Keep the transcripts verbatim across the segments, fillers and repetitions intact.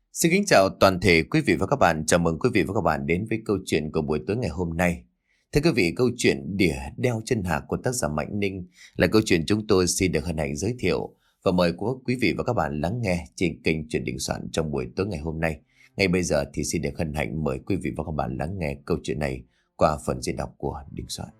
Xin kính chào toàn thể quý vị và các bạn. Chào mừng quý vị và các bạn đến với câu chuyện của buổi tối ngày hôm nay. Thưa quý vị, câu chuyện Đỉa đeo chân hạc của tác giả Mạnh Ninh là câu chuyện chúng tôi xin được hân hạnh giới thiệu và mời quý vị và các bạn lắng nghe trên kênh Chuyện Đình Soạn trong buổi tối ngày hôm nay. Ngay bây giờ thì xin được hân hạnh mời quý vị và các bạn lắng nghe câu chuyện này qua phần diễn đọc của Đình Soạn.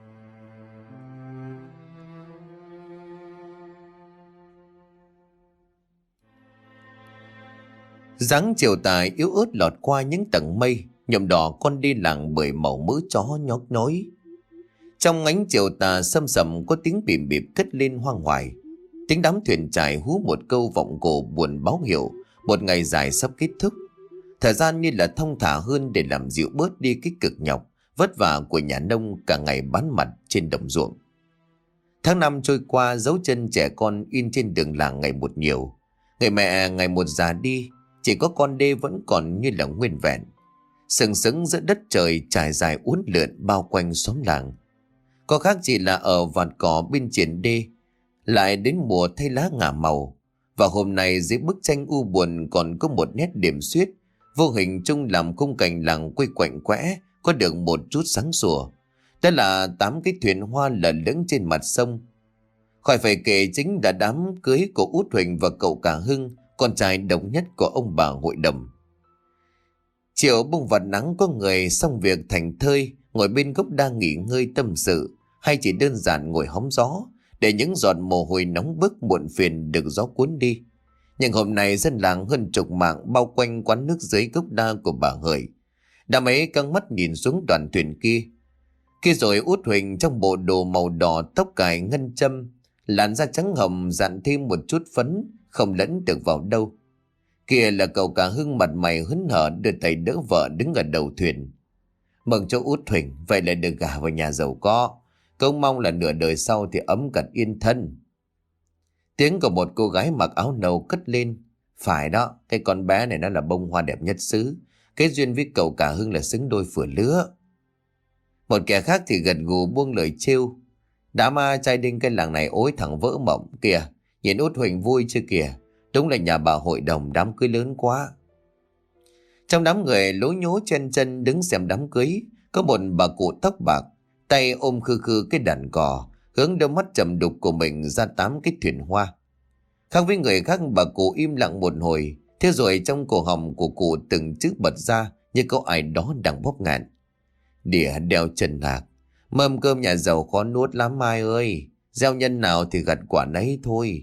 Dáng chiều tà yếu ớt lọt qua những tầng mây, nhuộm đỏ con đi làng bởi màu mỡ chó nhót nhói. Trong ánh chiều tà sâm sầm có tiếng bìm bịp cất lên hoang hoài. Tiếng đám thuyền chài hú một câu vọng cổ buồn báo hiệu một ngày dài sắp kết thúc. Thời gian như là thong thả hơn để làm dịu bớt đi cái cực nhọc vất vả của nhà nông cả ngày bán mặt trên đồng ruộng. Tháng năm trôi qua, dấu chân trẻ con in trên đường làng ngày một nhiều. Người mẹ ngày một già đi, chỉ có con đê vẫn còn như là nguyên vẹn, sừng sững giữa đất trời trải dài uốn lượn bao quanh xóm làng. Có khác chỉ là ở vạt cỏ bên triển đê lại đến mùa thay lá ngả màu, và hôm nay dưới bức tranh u buồn còn có một nét điểm xuyết vô hình chung làm khung cảnh làng quây quạnh quẽ có được một chút sáng sủa. Đó là tám cái thuyền hoa lẩn lững trên mặt sông. Khỏi phải kể chính là đám cưới của Út Huỳnh và cậu cả Hưng, con trai độc nhất của ông bà hội đồng. Chiều bông vạt nắng, có người xong việc thành thơi ngồi bên gốc đa nghỉ ngơi tâm sự, hay chỉ đơn giản ngồi hóng gió để những giọt mồ hôi nóng bức muộn phiền được gió cuốn đi. Nhưng hôm nay dân làng hơn chục mạng bao quanh quán nước dưới gốc đa của bà Hợi. Đám ấy căng mắt nhìn xuống đoàn thuyền kia. Kia rồi Út Huỳnh trong bộ đồ màu đỏ, tóc cài ngân châm, làn da trắng hồng dặn thêm một chút phấn không lẫn được vào đâu. Kia là cậu cả Hưng, mặt mày hớn hở đưa tay đỡ vợ đứng ở đầu thuyền. Mừng cho Út Huỳnh, vậy là được gả vào nhà giàu có. Cậu mong là nửa đời sau thì ấm cật yên thân. Tiếng của một cô gái mặc áo nâu cất lên. Phải đó, cái con bé này nó là bông hoa đẹp nhất xứ. Cái duyên với cậu cả Hưng là xứng đôi phửa lứa. Một kẻ khác thì gật gù buông lời trêu. Đã ma trai đinh cái làng này ối thẳng vỡ mộng kìa. Nhìn Út Huỳnh vui chưa kìa. Đúng là nhà bà hội đồng đám cưới lớn quá. Trong đám người lố nhố chen chân đứng xem đám cưới, có một bà cụ tóc bạc, tay ôm khư khư cái đàn cò, hướng đôi mắt trầm đục của mình ra tám cái thuyền hoa. Khác với người khác, bà cụ im lặng một hồi, thế rồi trong cổ họng của cụ từng chữ bật ra như có ai đó đang bóp ngạn. Đỉa đeo chân hạc, mâm cơm nhà giàu khó nuốt lắm Mai ơi, gieo nhân nào thì gặt quả nấy thôi.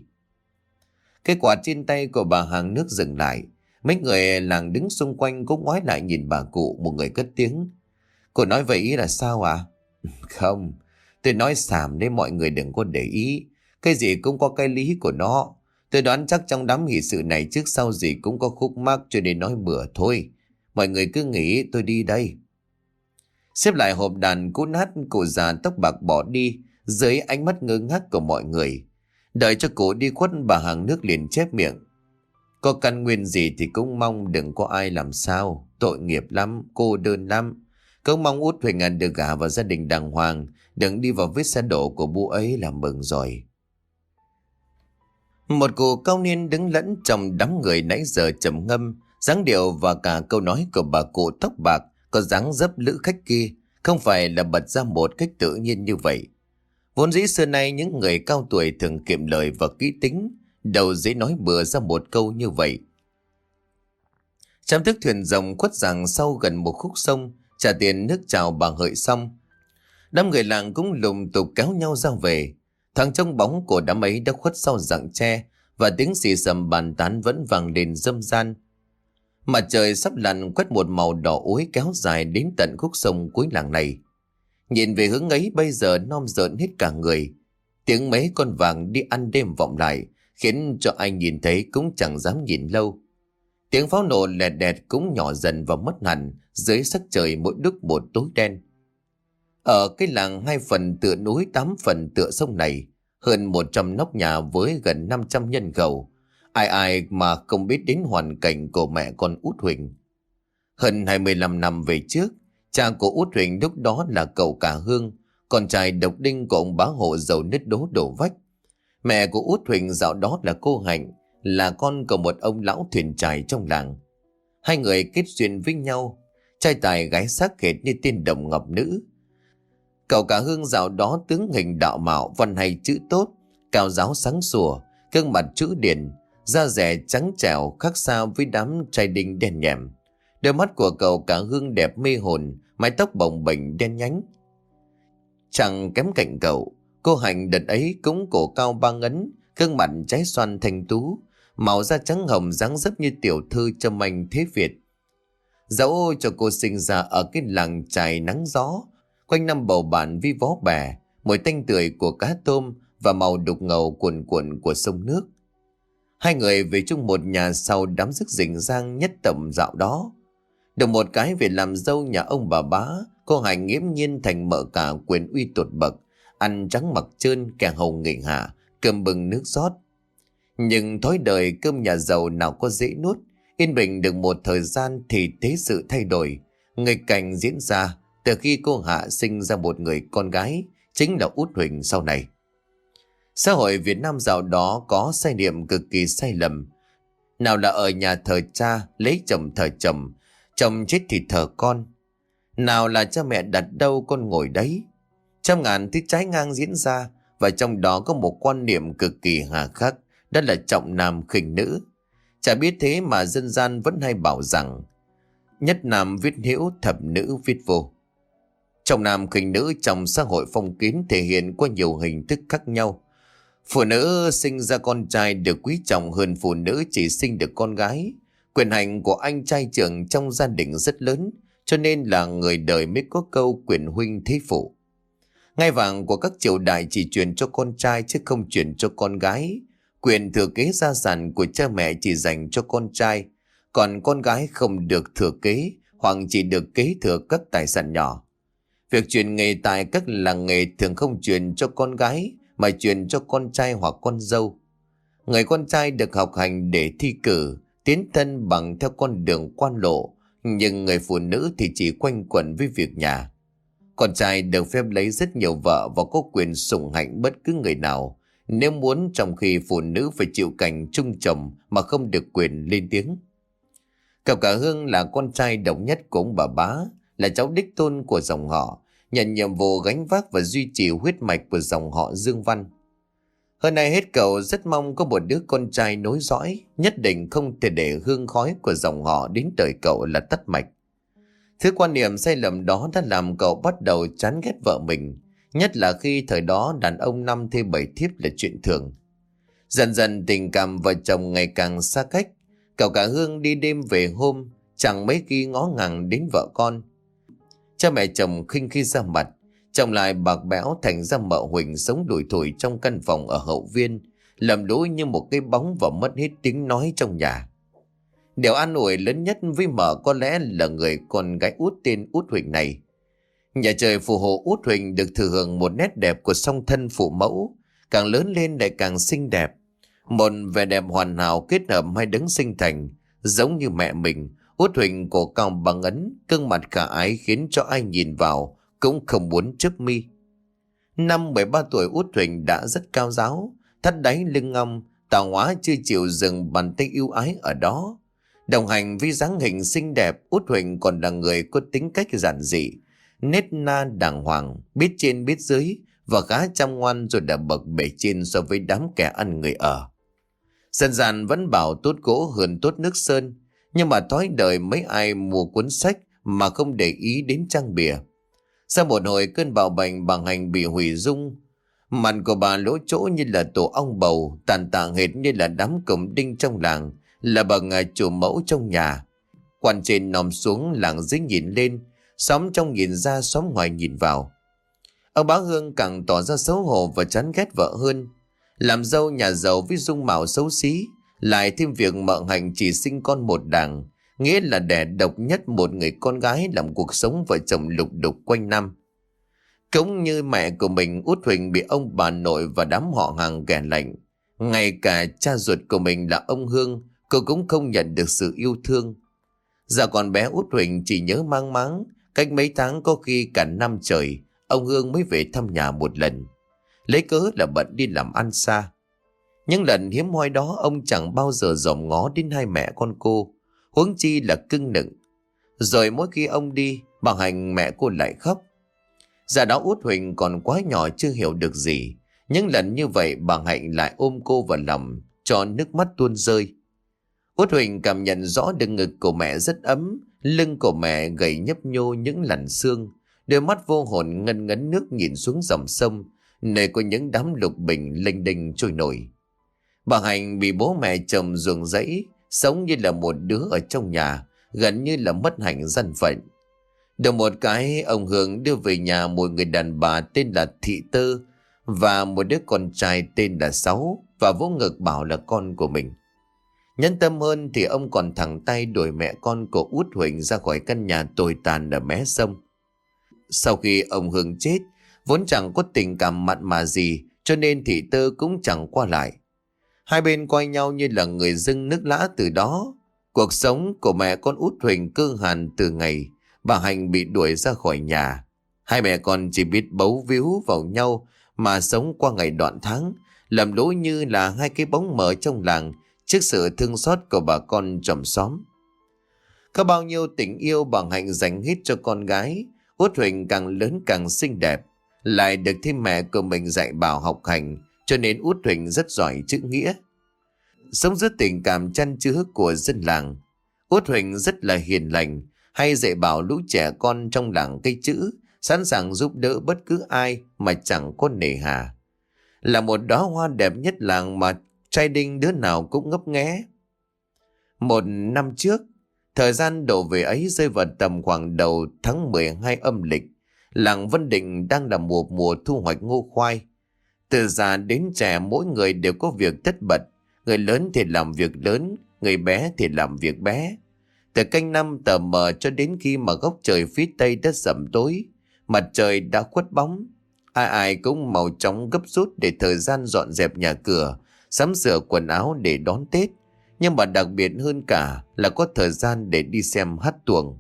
Cái quả trên tay của bà hàng nước dừng lại. Mấy người làng đứng xung quanh cũng ngoái lại nhìn bà cụ. Một người cất tiếng. Cô nói vậy ý là sao à? Không, tôi nói xàm đấy, mọi người đừng có để ý. Cái gì cũng có cái lý của nó. Tôi đoán chắc trong đám hỷ sự này trước sau gì cũng có khúc mắc, cho nên nói bừa thôi. Mọi người cứ nghĩ tôi đi đây. Xếp lại hộp đàn cũ nát, cụ già tóc bạc bỏ đi dưới ánh mắt ngơ ngác của mọi người. Đợi cho cụ đi khuất, bà hàng nước liền chép miệng. Có căn nguyên gì thì cũng mong đừng có ai làm sao. Tội nghiệp lắm, cô đơn lắm. Cũng mong Út Huỳnh Anh được gả vào gia đình đàng hoàng, đừng đi vào vết xe đổ của bu ấy là mừng rồi. Một cụ cao niên đứng lẫn trong đám người nãy giờ trầm ngâm. Dáng điệu và cả câu nói của bà cụ tóc bạc có dáng dấp lữ khách kia không phải là bật ra một cách tự nhiên như vậy. Vốn dĩ xưa nay những người cao tuổi thường kiệm lời và kỹ tính, đầu dễ nói bừa ra một câu như vậy. Trong thức thuyền rồng khuất rằng sau gần một khúc sông, trả tiền nước chào bà Hợi xong, đám người làng cũng lùng tục kéo nhau ra về. Thằng trong bóng của đám ấy đã khuất sau rặng tre, và tiếng xì xầm bàn tán vẫn vang lên râm ran. Mặt trời sắp lặn quét một màu đỏ ối kéo dài đến tận khúc sông cuối làng này. Nhìn về hướng ấy bây giờ non rợn hết cả người. Tiếng mấy con vàng đi ăn đêm vọng lại, khiến cho ai nhìn thấy cũng chẳng dám nhìn lâu. Tiếng pháo nổ lẹt đẹt cũng nhỏ dần và mất hẳn dưới sắc trời mỗi lúc một tối đen. Ở cái làng hai phần tựa núi tám phần tựa sông này, hơn một trăm nóc nhà với gần năm trăm nhân khẩu, ai ai mà không biết đến hoàn cảnh của mẹ con Út Huỳnh. Hơn hai mươi lăm năm về trước, cha của Út Huỳnh lúc đó là cậu cả Hương, con trai độc đinh của ông bá hộ giàu nứt đố đổ vách. Mẹ của Út Huỳnh dạo đó là cô Hạnh, là con của một ông lão thuyền chài trong làng. Hai người kết duyên với nhau, trai tài gái sắc hệt như tiên đồng ngọc nữ. Cậu Cả Hương dạo đó tướng hình đạo mạo, văn hay chữ tốt, cao giáo sáng sủa, gương mặt chữ điển, da dẻ trắng trẻo khác xa với đám trai đinh đen nhẹm. Đôi mắt của cậu Cả Hương đẹp mê hồn, mái tóc bồng bềnh đen nhánh. Chẳng kém cạnh cậu, cô Hạnh đợt ấy cũng cổ cao ba ngấn, gương mặt trái xoan thanh tú, màu da trắng hồng dáng dấp như tiểu thư trâm anh thế Việt. Dẫu cho cô sinh ra ở cái làng chài nắng gió, quanh năm bầu bạn vi vó bè, mùi tanh tưởi của cá tôm và màu đục ngầu cuồn cuộn của sông nước. Hai người về chung một nhà sau đám rước rình rang nhất tầm dạo đó. Được một cái về làm dâu nhà ông bà bá, cô Hạnh nghiễm nhiên thành mợ cả quyền uy tột bậc, ăn trắng mặc trơn, kẻ hầu nghịch hạ, cơm bừng nước rót. Nhưng thói đời cơm nhà giàu nào có dễ nuốt. Yên bình được một thời gian thì thế sự thay đổi. Nghịch cảnh diễn ra từ khi cô Hạ sinh ra một người con gái, chính là Út Huỳnh sau này. Xã hội Việt Nam dạo đó có sai niệm cực kỳ sai lầm. Nào là ở nhà thờ cha, lấy chồng thờ chồng, chồng chết thì thờ con. Nào là cha mẹ đặt đâu con ngồi đấy. Trăm ngàn thứ trái ngang diễn ra, và trong đó có một quan niệm cực kỳ hà khắc, đó là trọng nam khinh nữ. Chả biết thế mà dân gian vẫn hay bảo rằng nhất nam viết hữu, thập nữ viết vô. Trọng nam khinh nữ trong xã hội phong kiến thể hiện qua nhiều hình thức khác nhau. Phụ nữ sinh ra con trai được quý trọng hơn phụ nữ chỉ sinh được con gái. Quyền hành của anh trai trưởng trong gia đình rất lớn, cho nên là người đời mới có câu quyền huynh thế phụ. Ngai vàng của các triều đại chỉ truyền cho con trai chứ không truyền cho con gái. Quyền thừa kế gia sản của cha mẹ chỉ dành cho con trai, còn con gái không được thừa kế hoặc chỉ được kế thừa các tài sản nhỏ. Việc truyền nghề tại các làng nghề thường không truyền cho con gái mà truyền cho con trai hoặc con dâu. Người con trai được học hành để thi cử, tiến thân bằng theo con đường quan lộ, nhưng người phụ nữ thì chỉ quanh quẩn với việc nhà. Con trai được phép lấy rất nhiều vợ và có quyền sủng hạnh bất cứ người nào nếu muốn, trong khi phụ nữ phải chịu cảnh chung chồng mà không được quyền lên tiếng. Cậu Cả Hương là con trai độc nhất của ông bà bá, là cháu đích tôn của dòng họ, nhận nhiệm vụ gánh vác và duy trì huyết mạch của dòng họ Dương Văn. Hơn ai hết cậu rất mong có một đứa con trai nối dõi, nhất định không thể để hương khói của dòng họ đến đời cậu là tắt mạch. Thứ quan niệm sai lầm đó đã làm cậu bắt đầu chán ghét vợ mình, nhất là khi thời đó đàn ông năm thê bảy thiếp là chuyện thường. Dần dần tình cảm vợ chồng ngày càng xa cách, cậu Cả Hương đi đêm về hôm, chẳng mấy khi ngó ngàng đến vợ con. Cha mẹ chồng khinh khi ra mặt, chồng lại bạc bẽo thành ra mợ Huỳnh sống đủi thủi trong căn phòng ở hậu viên, lầm lũi như một cái bóng và mất hết tiếng nói trong nhà. Điều an ủi lớn nhất với mợ có lẽ là người con gái út tên Út Huỳnh này. Nhà trời phù hộ Út Huỳnh được thừa hưởng một nét đẹp của song thân phụ mẫu, càng lớn lên lại càng xinh đẹp. Một vẻ đẹp hoàn hảo kết hợp hai đấng sinh thành, giống như mẹ mình. Út Huỳnh cổ cao bằng ấn, gương mặt khả ái khiến cho ai nhìn vào cũng không muốn chớp mi. Năm mười ba tuổi Út Huỳnh đã rất cao giáo, thắt đáy lưng ngăm, tạo hóa chưa chịu dừng bàn tay yêu ái ở đó. Đồng hành với dáng hình xinh đẹp, Út Huỳnh còn là người có tính cách giản dị, nết na đàng hoàng, biết trên biết dưới và khá chăm ngoan rồi đã bậc bề trên so với đám kẻ ăn người ở. Dân gian vẫn bảo tốt gỗ hơn tốt nước sơn, nhưng mà thói đời mấy ai mua cuốn sách mà không để ý đến trang bìa. Sau một hồi cơn bạo bệnh, bà Hành bị hủy dung. Mặt của bà lỗ chỗ như là tổ ong bầu, tàn tạ hệt như là đám cổng đinh trong làng, là bà ngài chủ mẫu trong nhà. Quan trên nòm xuống, làng dưới nhìn lên, xóm trong nhìn ra, xóm ngoài nhìn vào. Ông bá Hương càng tỏ ra xấu hổ và chán ghét vợ hơn. Làm dâu nhà giàu với dung mạo xấu xí, lại thêm việc mợ Hành chỉ sinh con một đàng, nghĩa là đẻ độc nhất một người con gái, làm cuộc sống vợ chồng lục đục quanh năm. Cũng như mẹ của mình, Út Huỳnh bị ông bà nội và đám họ hàng ghẻ lạnh. Ngay cả cha ruột của mình là ông Hương, cô cũng không nhận được sự yêu thương. Giờ còn bé, Út Huỳnh chỉ nhớ mang máng, cách mấy tháng có khi cả năm trời, ông Hương mới về thăm nhà một lần. Lấy cớ là bận đi làm ăn xa. Những lần hiếm hoi đó, ông chẳng bao giờ dòm ngó đến hai mẹ con cô. huống chi là cưng nựng. Rồi mỗi khi ông đi, bà Hạnh mẹ cô lại khóc. Giờ đó Út Huỳnh còn quá nhỏ chưa hiểu được gì. Những lần như vậy bà Hạnh lại ôm cô vào lòng, cho nước mắt tuôn rơi. Út Huỳnh cảm nhận rõ được ngực của mẹ rất ấm, lưng của mẹ gầy nhấp nhô những làn xương, đôi mắt vô hồn ngân ngấn nước nhìn xuống dòng sông, nơi có những đám lục bình lênh đênh trôi nổi. Bà Hạnh bị bố mẹ chồng ruồng rẫy, sống như là một đứa ở trong nhà, gần như là mất hạnh dân phận. Được một cái, ông Hương đưa về nhà một người đàn bà tên là Thị Tơ và một đứa con trai tên là Sáu, và vỗ ngực bảo là con của mình. Nhân tâm hơn thì ông còn thẳng tay đuổi mẹ con của Út Huỳnh ra khỏi căn nhà tồi tàn ở mé sông. Sau khi ông Hương chết, vốn chẳng có tình cảm mặn mà gì, cho nên Thị Tơ cũng chẳng qua lại. Hai bên coi nhau như là người dưng nước lã từ đó. Cuộc sống của mẹ con Út Huỳnh cơ hàn từ ngày bà Hạnh bị đuổi ra khỏi nhà. Hai mẹ con chỉ biết bấu víu vào nhau mà sống qua ngày đoạn tháng, lầm lỗi như là hai cái bóng mờ trong làng trước sự thương xót của bà con chòm xóm. Có bao nhiêu tình yêu bà Hạnh dành hết cho con gái, Út Huỳnh càng lớn càng xinh đẹp, lại được thêm mẹ của mình dạy bảo học hành, cho nên Út Huỳnh rất giỏi chữ nghĩa. Sống giữa tình cảm chăn chứa của dân làng, Út Huỳnh rất là hiền lành, hay dạy bảo lũ trẻ con trong làng cây chữ, sẵn sàng giúp đỡ bất cứ ai mà chẳng có nề hà. Là một đóa hoa đẹp nhất làng mà trai đinh đứa nào cũng ngấp nghé. Một năm trước, thời gian đổ về ấy rơi vào tầm khoảng đầu tháng mười hai âm lịch, làng Vân Định đang là mùa mùa thu hoạch ngô khoai. Từ già đến trẻ mỗi người đều có việc tất bật, người lớn thì làm việc lớn, người bé thì làm việc bé. Từ canh năm tờ mờ cho đến khi mà góc trời phía tây đã sẩm tối, mặt trời đã khuất bóng, ai ai cũng màu chóng gấp rút để thời gian dọn dẹp nhà cửa, sắm sửa quần áo để đón Tết. Nhưng mà đặc biệt hơn cả là có thời gian để đi xem hát tuồng.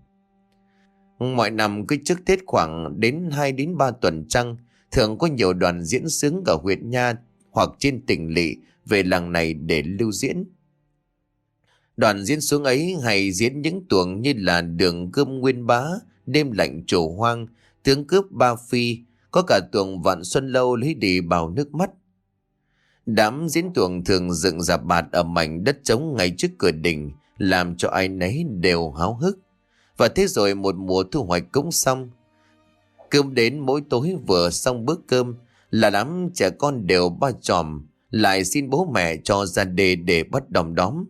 Mọi năm cứ trước Tết khoảng đến hai đến ba tuần trăng, thường có nhiều đoàn diễn xướng ở huyện Nha hoặc trên tỉnh lỵ về làng này để lưu diễn. Đoàn diễn xuống ấy hay diễn những tuồng như là Đường Cơm Nguyên Bá, Đêm Lạnh Trổ Hoang, Tướng Cướp Ba Phi, có cả tuồng Vạn Xuân Lâu lấy đi bào nước mắt. Đám diễn tuồng thường dựng rạp bạt ở mảnh đất trống ngay trước cửa đình, làm cho ai nấy đều háo hức. Và thế rồi một mùa thu hoạch cũng xong. Cơm đến mỗi tối vừa xong bữa cơm là đám trẻ con đều ba chòm lại xin bố mẹ cho ra đề để bắt đom đóm.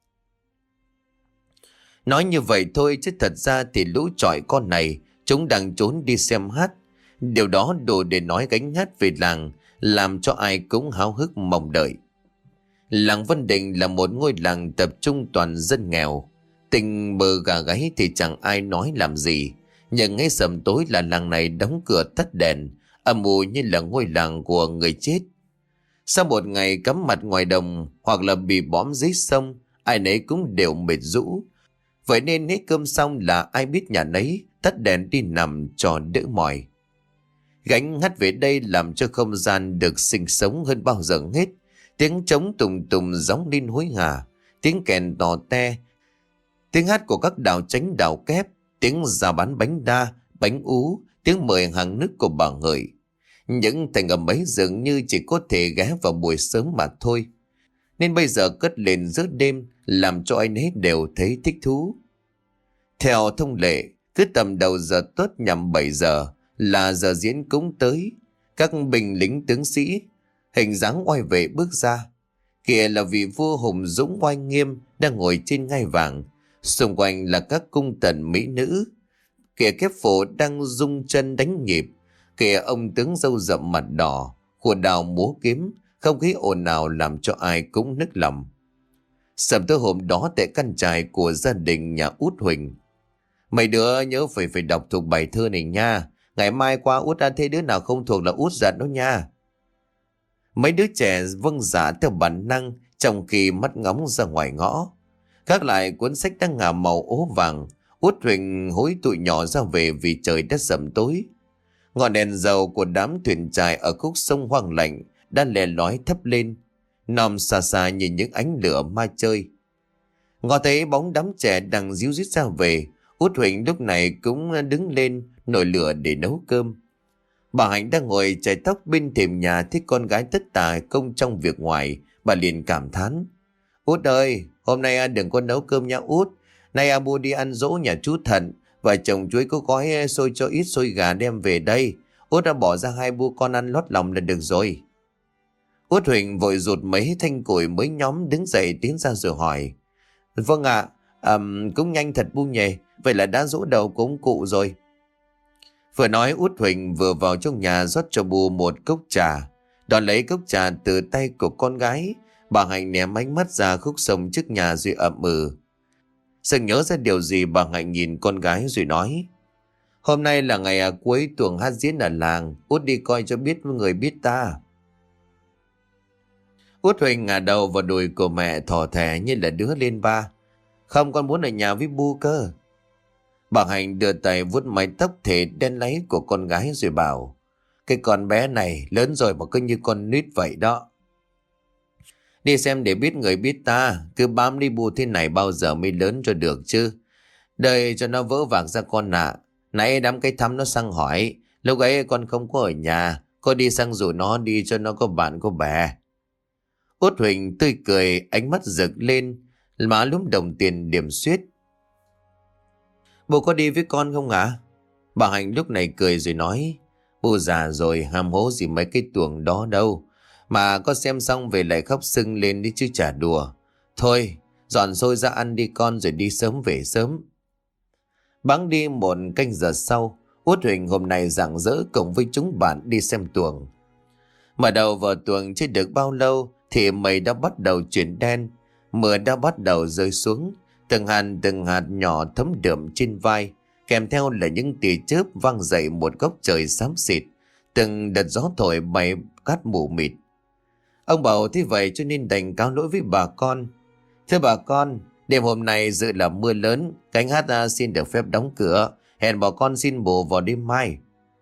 Nói như vậy thôi chứ thật ra thì lũ chọi con này chúng đang trốn đi xem hát. Điều đó đủ để nói gánh hát về làng, làm cho ai cũng háo hức mong đợi. Làng Vân Định là một ngôi làng tập trung toàn dân nghèo. Tình bờ gà gáy thì chẳng ai nói làm gì. Nhưng ngay sầm tối là làng này đóng cửa tắt đèn, âm u như là ngôi làng của người chết. Sau một ngày cắm mặt ngoài đồng hoặc là bị bõm dưới sông, ai nấy cũng đều mệt rũ. Vậy nên hết cơm xong là ai biết nhà nấy tắt đèn đi nằm cho đỡ mỏi. Gánh hát về đây làm cho không gian được sinh sống hơn bao giờ hết. Tiếng trống tùng tùng gióng lên hối hả, tiếng kèn tò te, tiếng hát của các đào chánh đào kép, tiếng rao bán bánh đa, bánh ú, tiếng mời hàng nước của bà Ngợi. Những thành âm ấy dường như chỉ có thể ghé vào buổi sớm mà thôi, nên bây giờ cất lên giữa đêm làm cho anh ấy đều thấy thích thú. Theo thông lệ, cứ tầm đầu giờ tốt nhằm bảy giờ là giờ diễn cũng tới. Các binh lính tướng sĩ hình dáng oai vệ bước ra. Kìa là vị vua hùng dũng oai nghiêm đang ngồi trên ngai vàng, xung quanh là các cung tần mỹ nữ. Kìa kép phổ đang rung chân đánh nhịp. Kìa ông tướng râu rậm mặt đỏ, khua đào múa kiếm, không khí ồn ào làm cho ai cũng nức lòng. Sầm tối hôm đó tại căn trại của gia đình nhà Út Huỳnh. Mấy đứa nhớ phải phải đọc thuộc bài thơ này nha. Ngày mai qua Út đã thấy đứa nào không thuộc là Út giận đó nha. Mấy đứa trẻ vâng dạ theo bản năng, trong khi mắt ngóng ra ngoài ngõ. Gác lại cuốn sách đang ngả màu ố vàng, Út Huỳnh hối tụi nhỏ ra về vì trời đã sầm tối. Ngọn đèn dầu của đám thuyền trài ở khúc sông hoang lạnh đã lè lói thấp lên, nòm xa xa nhìn những ánh lửa ma chơi. Ngó thấy bóng đám trẻ đang díu dít ra về, Út Huỳnh lúc này cũng đứng lên nồi lửa để nấu cơm. Bà Hạnh đang ngồi chải tóc bên thềm nhà thấy con gái tất tả công trong việc ngoài, bà liền cảm thán: Út ơi, hôm nay à, đừng có nấu cơm nha Út. Nay à, mua đi ăn dỗ nhà chú Thận, và chồng chuối có gói xôi cho ít xôi gà đem về đây. Út đã bỏ ra hai bu con ăn lót lòng là được rồi. Út Huỳnh vội rụt mấy thanh củi mới nhóm đứng dậy tiến ra rồi hỏi: Vâng ạ, à, cũng nhanh thật bu nhề. Vậy là đã dỗ đầu của ông cụ rồi. Vừa nói Út Huỳnh vừa vào trong nhà rót cho bu một cốc trà. Đón lấy cốc trà từ tay của con gái, bà Hạnh ném ánh mắt ra khúc sông trước nhà rồi ậm ừ. Sực nhớ ra điều gì, bà Hạnh nhìn con gái rồi nói: Hôm nay là ngày à, cuối tuồng hát diễn ở làng. Út đi coi cho biết người biết ta. Út Huỳnh ngả đầu vào đùi của mẹ thỏ thẻ như là đứa lên ba. Không, con muốn ở nhà với bu cơ. Bà Hạnh đưa tay vuốt mái tóc thể đen láy của con gái rồi bảo: Cái con bé này lớn rồi mà cứ như con nít vậy đó. Đi xem để biết người biết ta. Cứ bám đi bu thế này bao giờ mới lớn cho được chứ. Đời cho nó vỡ vạc ra con ạ. À. Nãy đám cây thắm nó sang hỏi. Lúc ấy con không có ở nhà. Con đi sang rủ nó đi cho nó có bạn có bè. Út Huỳnh tươi cười, ánh mắt rực lên, má lúm đồng tiền điểm xuyết. Bố có đi với con không ạ? Bà Hạnh lúc này cười rồi nói: Bố già rồi, ham hố gì mấy cái tuồng đó đâu. Mà có xem xong về lại khóc sưng lên đi chứ chả đùa. Thôi, dọn xôi ra ăn đi con, rồi đi sớm về sớm. Bẵng đi một canh giờ sau, Út Huỳnh hôm nay rạng rỡ cùng với chúng bạn đi xem tuồng. Mở đầu vào tuồng chưa được bao lâu thì mây đã bắt đầu chuyển đen, mưa đã bắt đầu rơi xuống, từng hạt từng hạt nhỏ thấm đượm trên vai, kèm theo là những tia chớp vang dậy một góc trời xám xịt, từng đợt gió thổi bay cát mù mịt. Ông Bảo thế vậy cho nên đành cáo lỗi với bà con: Thưa bà con, đêm hôm nay dự là mưa lớn, cánh hát ra xin được phép đóng cửa, hẹn bà con xin bù vào đêm mai.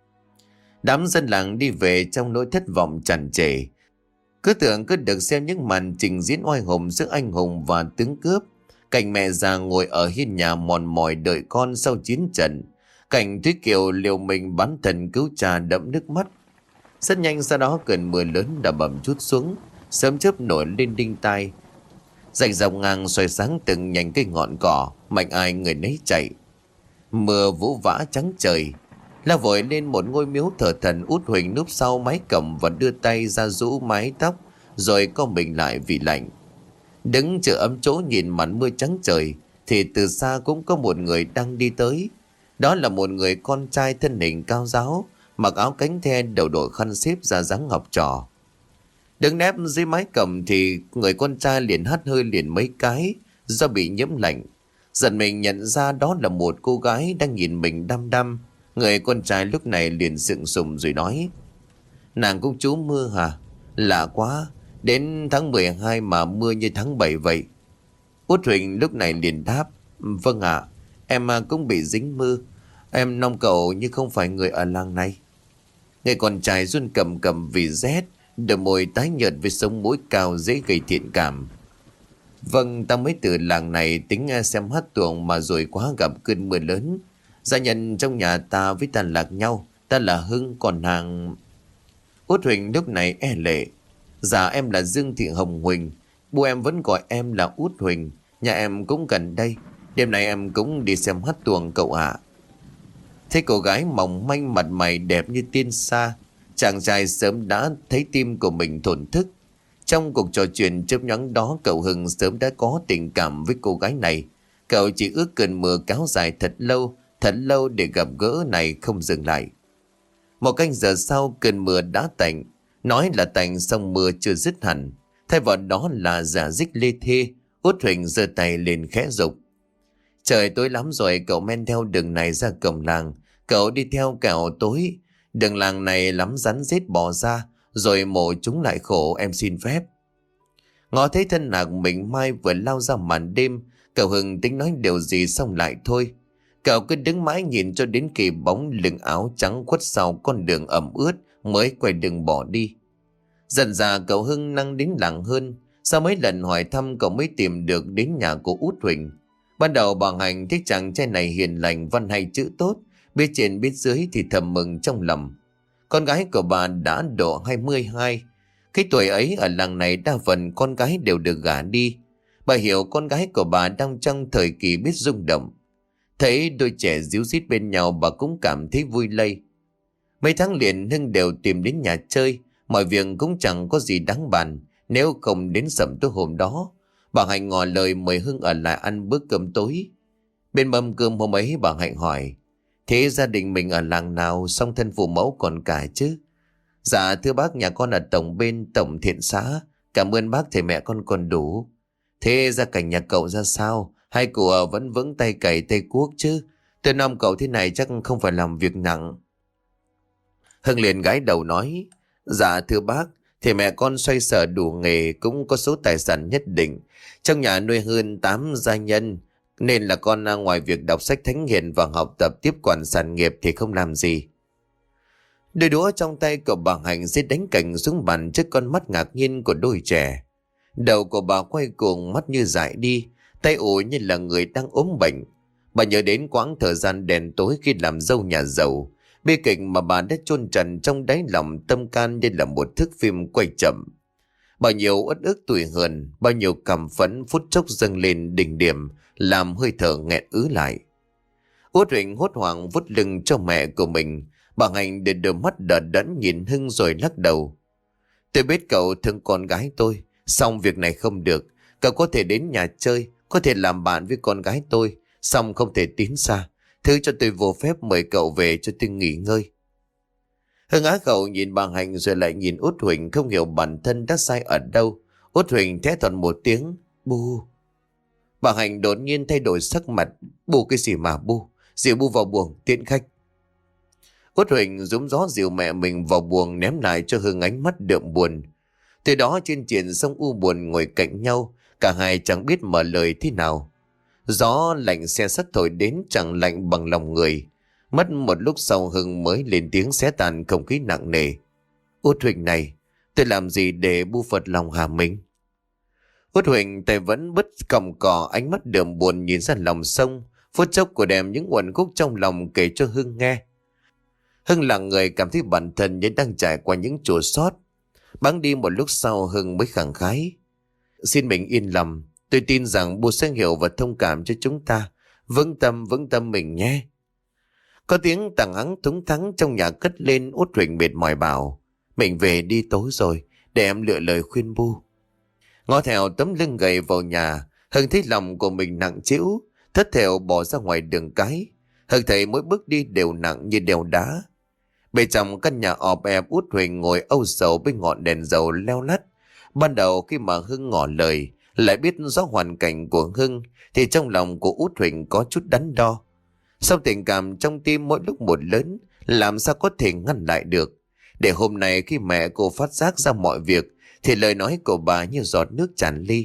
Đám dân làng đi về trong nỗi thất vọng tràn trề, cứ tưởng cứ được xem những màn trình diễn oai hùng giữa anh hùng và tướng cướp. Cảnh mẹ già ngồi ở hiên nhà mòn mỏi đợi con sau chiến trận, cảnh Thúy Kiều liều mình bán thần cứu cha đẫm nước mắt. Rất nhanh sau đó cơn mưa lớn đã bầm chút xuống, sớm chớp nổi lên đinh tai, rạch dọc ngang xoay sáng từng nhành cây ngọn cỏ, mạnh ai người nấy chạy. Mưa vũ vã trắng trời, lao vội lên một ngôi miếu thờ thần. Út Huỳnh núp sau mái cổng và đưa tay ra rũ mái tóc, rồi co mình lại vì lạnh. Đứng chờ ấm chỗ nhìn màn mưa trắng trời, thì từ xa cũng có một người đang đi tới. Đó là một người con trai thân hình cao ráo, mặc áo cánh the, đầu đội khăn xếp ra dáng học trò. Đứng nép dưới mái cổng thì người con trai liền hắt hơi liền mấy cái do bị nhiễm lạnh. Giật mình nhận ra đó là một cô gái đang nhìn mình đăm đăm. Người con trai lúc này liền sượng sùng rồi nói: Nàng cũng trú mưa hả? Lạ quá, đến tháng mười hai mà mưa như tháng bảy vậy. Út Huỳnh lúc này liền đáp: Vâng ạ, à, em cũng bị dính mưa. Em nong cậu như không phải người ở làng này. Người con trai run cầm cầm vì rét, đôi môi tái nhợt với sống mũi cao dễ gây thiện cảm. Vâng, ta mới từ làng này tính xem hát tuồng mà rồi quá gặp cơn mưa lớn. Gia nhân trong nhà ta với ta lạc nhau, ta là Hưng còn nàng. Út Huỳnh lúc này e lệ: Dạ em là Dương Thị Hồng Huỳnh, bố em vẫn gọi em là Út Huỳnh, nhà em cũng gần đây, đêm nay em cũng đi xem hát tuồng cậu ạ. Thấy cô gái mỏng manh mặt mày đẹp như tiên sa, chàng trai sớm đã thấy tim của mình thổn thức. Trong cuộc trò chuyện chớp nhoáng đó, cậu Hưng sớm đã có tình cảm với cô gái này. Cậu chỉ ước cơn mưa kéo dài thật lâu, thật lâu để gặp gỡ này không dừng lại. Một canh giờ sau, cơn mưa đã tạnh. Nói là tạnh xong mưa chưa dứt hẳn, thay vào đó là rả rích lê thê. Út Huỳnh giơ tay lên khẽ dục: Trời tối lắm rồi, cậu men theo đường này ra cổng làng. Cậu đi theo kẻo tối, đường làng này lắm rắn rết bò ra, rồi mổ chúng lại khổ, em xin phép. Ngó thấy thân lạc mình mai vừa lao ra màn đêm, cậu Hưng tính nói điều gì xong lại thôi. Cậu cứ đứng mãi nhìn cho đến khi bóng lưng áo trắng khuất sau con đường ẩm ướt mới quay đường bỏ đi. Dần dà cậu Hưng năng đến làng hơn, Sau mấy lần hỏi thăm cậu mới tìm được đến nhà của Út Huỳnh. Ban đầu bà Hạnh thấy chàng trai này hiền lành, văn hay chữ tốt, biết trên biết dưới thì thầm mừng trong lòng. Con gái của bà đã độ hai mươi hai. Cái tuổi ấy ở làng này đa phần con gái đều được gả đi. Bà hiểu con gái của bà đang trong thời kỳ biết rung động. Thấy đôi trẻ díu dít bên nhau, bà cũng cảm thấy vui lây. Mấy tháng liền Hưng đều tìm đến nhà chơi. Mọi việc cũng chẳng có gì đáng bàn. Nếu không đến sẩm tối hôm đó, bà Hạnh ngỏ lời mời Hưng ở lại ăn bữa cơm tối. Bên mâm cơm hôm ấy, bà Hạnh hỏi: thế gia đình mình ở làng nào, song thân phụ mẫu còn cả chứ? Dạ thưa bác, nhà con ở tổng bên tổng thiện xã. Cảm ơn bác, thầy mẹ con còn đủ. Thế gia cảnh nhà cậu ra sao? Hai cụ vẫn vững tay cày tay cuốc chứ? Tôi năm cậu thế này chắc không phải làm việc nặng. Hưng liền gái đầu nói: dạ thưa bác, thì mẹ con xoay sở đủ nghề, cũng có số tài sản nhất định. Trong nhà nuôi hơn tám gia nhân, nên là con ngoài việc đọc sách thánh hiền và học tập tiếp quản sản nghiệp thì không làm gì. Đôi đũa trong tay của bà Hạnh sẽ đánh cành xuống bàn trước con mắt ngạc nhiên của đôi trẻ. Đầu của bà quay cuồng, mắt như dại đi, tay ủi như là người đang ốm bệnh. Bà nhớ đến quãng thời gian đen tối khi làm dâu nhà giàu, bi kịch mà bà đã chôn trần trong đáy lòng tâm can như là một thước phim quay chậm. Bao nhiêu uất ức tủi hờn, bao nhiêu cảm phẫn phút chốc dâng lên đỉnh điểm, làm hơi thở nghẹn ứ lại. Út Huỳnh hốt hoảng vút lưng cho mẹ của mình. Bà Hạnh để đôi mắt đờ đẫn nhìn Hưng rồi lắc đầu: tôi biết cậu thương con gái tôi, song việc này không được. Cậu có thể đến nhà chơi, có thể làm bạn với con gái tôi, song không thể tiến xa. Thứ cho tôi vô phép mời cậu về cho tôi nghỉ ngơi. Hưng á khẩu nhìn bà Hạnh rồi lại nhìn Út Huỳnh, không hiểu bản thân đã sai ở đâu. Út Huỳnh thét thòn một tiếng: bu. Bà Hạnh đột nhiên thay đổi sắc mặt: bu cái gì mà bu? Dìu bu vào buồng tiễn khách. Út Huỳnh rúm gió dìu mẹ mình vào buồng, ném lại cho Hưng ánh mắt đượm buồn. Từ đó trên triển sông u buồn ngồi cạnh nhau, cả hai chẳng biết mở lời thế nào. Gió lạnh xe sắt thổi đến chẳng lạnh bằng lòng người. Mất một lúc sau Hưng mới lên tiếng xé tàn không khí nặng nề: Út Huỳnh này, tôi làm gì để bu phật lòng hả mình? Út Huỳnh tay vẫn bứt còng cỏ, ánh mắt đượm buồn nhìn ra lòng sông. Phút chốc của đem những uẩn khúc trong lòng kể cho Hưng nghe. Hưng là người cảm thấy bản thân như đang trải qua những chua xót. Bẵng đi một lúc sau, Hưng mới khẳng khái: xin mình yên lòng, tôi tin rằng bu sẽ hiểu và thông cảm cho chúng ta. Vững tâm vững tâm mình nhé. Có tiếng tằng hắng thúng thắng trong nhà cất lên. Út Huỳnh mệt mỏi bảo: mình về đi, tối rồi, để em lựa lời khuyên bu. Ngó theo tấm lưng gầy vào nhà, Hưng thấy lòng của mình nặng trĩu, thất thểu bỏ ra ngoài đường cái. Hưng thấy mỗi bước đi đều nặng như đèo đá. Bên trong căn nhà ọp ẹp, Út Huỳnh ngồi âu sầu bên ngọn đèn dầu leo lắt. Ban đầu khi mà Hưng ngỏ lời, lại biết rõ hoàn cảnh của Hưng, thì trong lòng của Út Huỳnh có chút đắn đo. Sau tình cảm trong tim mỗi lúc một lớn, làm sao có thể ngăn lại được. Để hôm nay khi mẹ cô phát giác ra mọi việc, thì lời nói của bà như giọt nước tràn ly.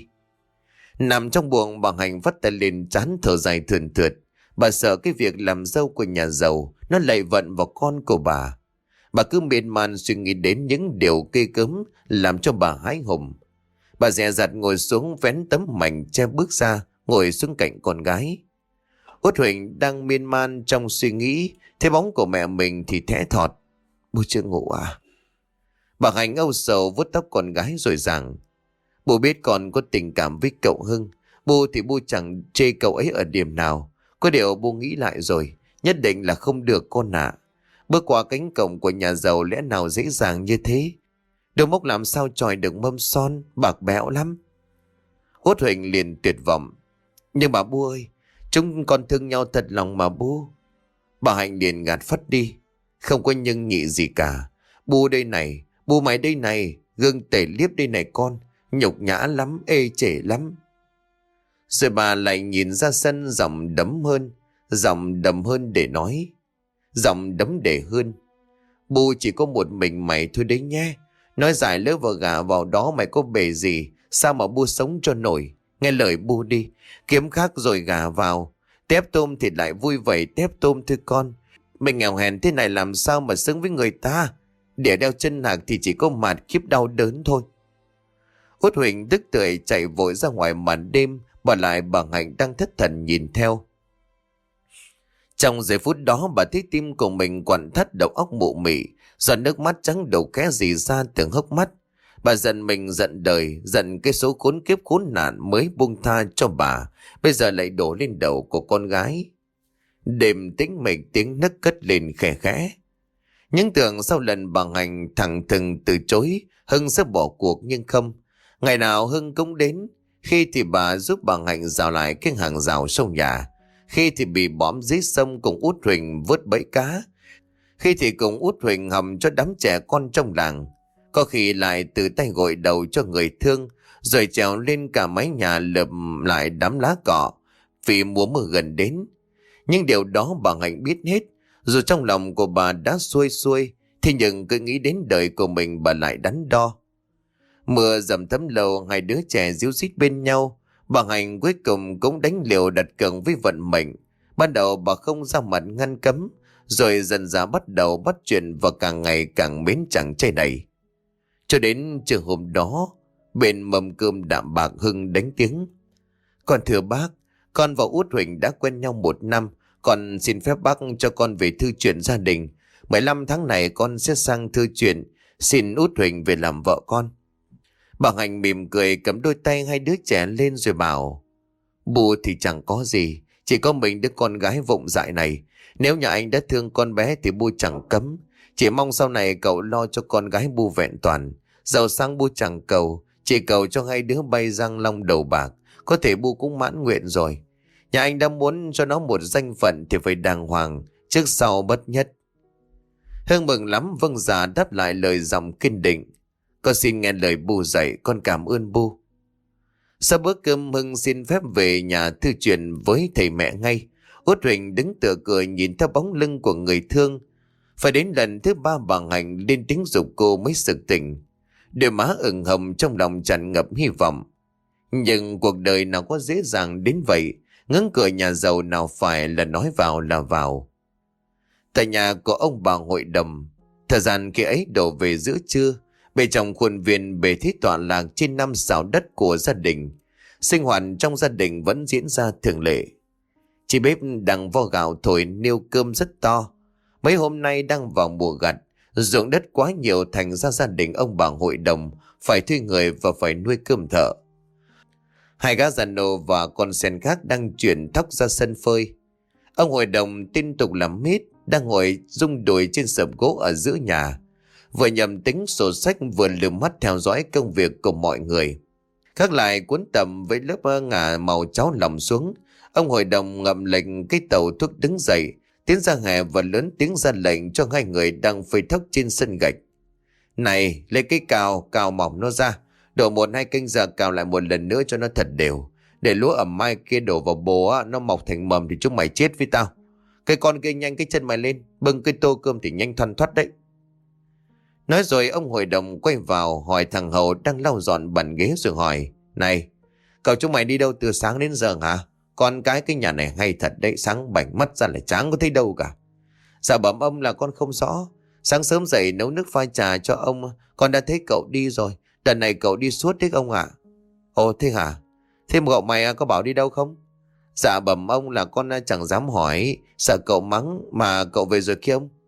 Nằm trong buồng, bà Hạnh vắt tay lên trán thở dài thườn thượt. Bà sợ cái việc làm dâu của nhà giàu nó lạy vận vào con của bà. Bà cứ miên man suy nghĩ đến những điều ghê gớm làm cho bà hãi hùng. Bà dè dặt ngồi xuống, vén tấm mảnh che bước ra, ngồi xuống cạnh con gái. Út Huỳnh đang miên man trong suy nghĩ, thấy bóng của mẹ mình thì thẽ thọt: bu chưa ngủ à? Bà Hạnh âu sầu vuốt tóc con gái rồi rằng: bu biết con có tình cảm với cậu Hưng. Bu thì bu chẳng chê cậu ấy ở điểm nào. Có điều bu nghĩ lại rồi, nhất định là không được con ạ. Bước qua cánh cổng của nhà giàu lẽ nào dễ dàng như thế? Đầu mốc làm sao chòi được mâm son, bạc bẽo lắm. Út Huỳnh liền tuyệt vọng: nhưng bà bu ơi, chúng con thương nhau thật lòng mà bu. Bà Hạnh liền gạt phắt đi: không có nhưng nhị gì cả. Bu đây này, bu mày đây này, gương tể liếp đây này con, nhục nhã lắm, ê chể lắm. Rồi bà lại nhìn ra sân, giọng đấm hơn, giọng đầm hơn để nói, giọng đấm để hơn: bu chỉ có một mình mày thôi đấy nhé. Nói giải lỡ vợ gả vào đó mày có bề gì, sao mà bu sống cho nổi. Nghe lời bu đi, kiếm khác rồi gả vào. Tép tôm thì lại vui vậy tép tôm thôi con. Mình nghèo hèn thế này làm sao mà xứng với người ta. Để đeo chân hạc thì chỉ có mạt kiếp đau đớn thôi. Út Huỳnh tức tưởi chạy vội ra ngoài màn đêm, bỏ lại bà Hạnh đang thất thần nhìn theo. Trong giây phút đó bà thấy tim của mình quặn thắt, đầu óc mụ mị, giọt nước mắt trắng đầu ké rỉ ra từng hốc mắt. Bà giận mình, giận đời, giận cái số khốn kiếp khốn nạn mới buông tha cho bà, bây giờ lại đổ lên đầu của con gái. Đêm tĩnh mịch, tiếng nấc cất lên khẽ khẽ. Những tưởng sau lần bà Hạnh thẳng thừng từ chối, Hưng sẽ bỏ cuộc, nhưng không. Ngày nào Hưng cũng đến. Khi thì bà giúp bà Hạnh rào lại cái hàng rào sông nhà, khi thì bị bõm dưới sông cùng Út Huỳnh vớt bẫy cá, khi thì cùng Út Huỳnh hầm cho đám trẻ con trong làng, có khi lại từ tay gội đầu cho người thương, rồi trèo lên cả mái nhà lợp lại đám lá cỏ vì mùa mưa gần đến. Nhưng điều đó bà Hạnh biết hết. Dù trong lòng của bà đã xuôi xuôi, thì nhưng cứ nghĩ đến đời của mình bà lại đắn đo. Mưa dầm thấm lâu, hai đứa trẻ díu dít bên nhau. Bà Hạnh cuối cùng cũng đánh liều đặt cược với vận mệnh. Ban đầu bà không ra mặt ngăn cấm, rồi dần dà bắt đầu bắt chuyện và càng ngày càng mến chàng trai này. Cho đến chiều hôm đó, bên mâm cơm đạm bạc Hưng đánh tiếng: "Con thưa bác, con và Út Huỳnh đã quen nhau một năm. Con xin phép bác cho con về thư chuyện gia đình. mười lăm tháng này con sẽ sang thư chuyện, xin Út Huỳnh về làm vợ con." Bà Hạnh mỉm cười cầm đôi tay hai đứa trẻ lên rồi bảo: "Bù thì chẳng có gì, chỉ có mình đứa con gái vụng dại này. Nếu nhà anh đã thương con bé thì Bu chẳng cấm. Chỉ mong sau này cậu lo cho con gái Bu vẹn toàn. Giàu sang Bu chẳng cầu, chỉ cầu cho hai đứa bay răng long đầu bạc. Có thể Bu cũng mãn nguyện rồi. Nhà anh đã muốn cho nó một danh phận thì phải đàng hoàng, trước sau bất nhất." Hưng mừng lắm vâng dạ đáp lại lời giọng kiên định: "Con xin nghe lời Bu dạy, con cảm ơn Bu." Sau bữa cơm, Hưng xin phép về nhà thư chuyện với thầy mẹ ngay. Út Huỳnh đứng tựa cửa nhìn theo bóng lưng của người thương. Phải đến lần thứ ba bà Hạnh lên tiếng giục cô mới sực tỉnh. Đôi má ửng hồng, trong lòng tràn ngập hy vọng. Nhưng cuộc đời nào có dễ dàng đến vậy. Ngưỡng cửa nhà giàu nào phải là nói vào là vào. Tại nhà của ông bà hội đồng, thời gian khi ấy đổ về giữa trưa. Bên trong khuôn viên bề thế tọa lạc trên năm xào đất của gia đình, sinh hoạt trong gia đình vẫn diễn ra thường lệ. Chị bếp đang vo gạo thổi niêu cơm rất to. Mấy hôm nay đang vào mùa gặt, ruộng đất quá nhiều thành ra gia đình ông bà hội đồng phải thuê người và phải nuôi cơm thợ. Hai gã già nô và con sen khác đang chuyển thóc ra sân phơi. Ông hội đồng tin tục làm mít đang ngồi rung đùi trên sập gỗ ở giữa nhà, vừa nhầm tính sổ sách vừa lườm mắt theo dõi công việc của mọi người. Khác lại cuốn tầm với lớp ngả màu cháo lòng xuống, ông hội đồng ngậm lệnh cái tàu thuốc đứng dậy, tiến ra hè và lớn tiếng ra lệnh cho hai người đang phơi thóc trên sân gạch: "Này, lấy cái cào, cào mỏng nó ra, đổ một hai canh giờ cào lại một lần nữa cho nó thật đều. Để lúa ẩm mai kia đổ vào bồ á, nó mọc thành mầm thì chúng mày chết với tao. Cái con kia nhanh cái chân mày lên, bưng cái tô cơm thì nhanh thoăn thoắt đấy." Nói rồi ông hội đồng quay vào hỏi thằng Hậu đang lau dọn bàn ghế rồi hỏi: "Này, cậu chúng mày đi đâu từ sáng đến giờ hả? Con cái cái nhà này hay thật đấy, sáng bảnh mắt ra lại chán có thấy đâu cả." "Dạ bẩm ông là con không rõ. Sáng sớm dậy nấu nước pha trà cho ông, con đã thấy cậu đi rồi. Đợt này cậu đi suốt đấy ông ạ." "Ồ thế hả? Thế mà cậu mày có bảo đi đâu không?" "Dạ bẩm ông là con chẳng dám hỏi, sợ cậu mắng, mà cậu về rồi kia ông."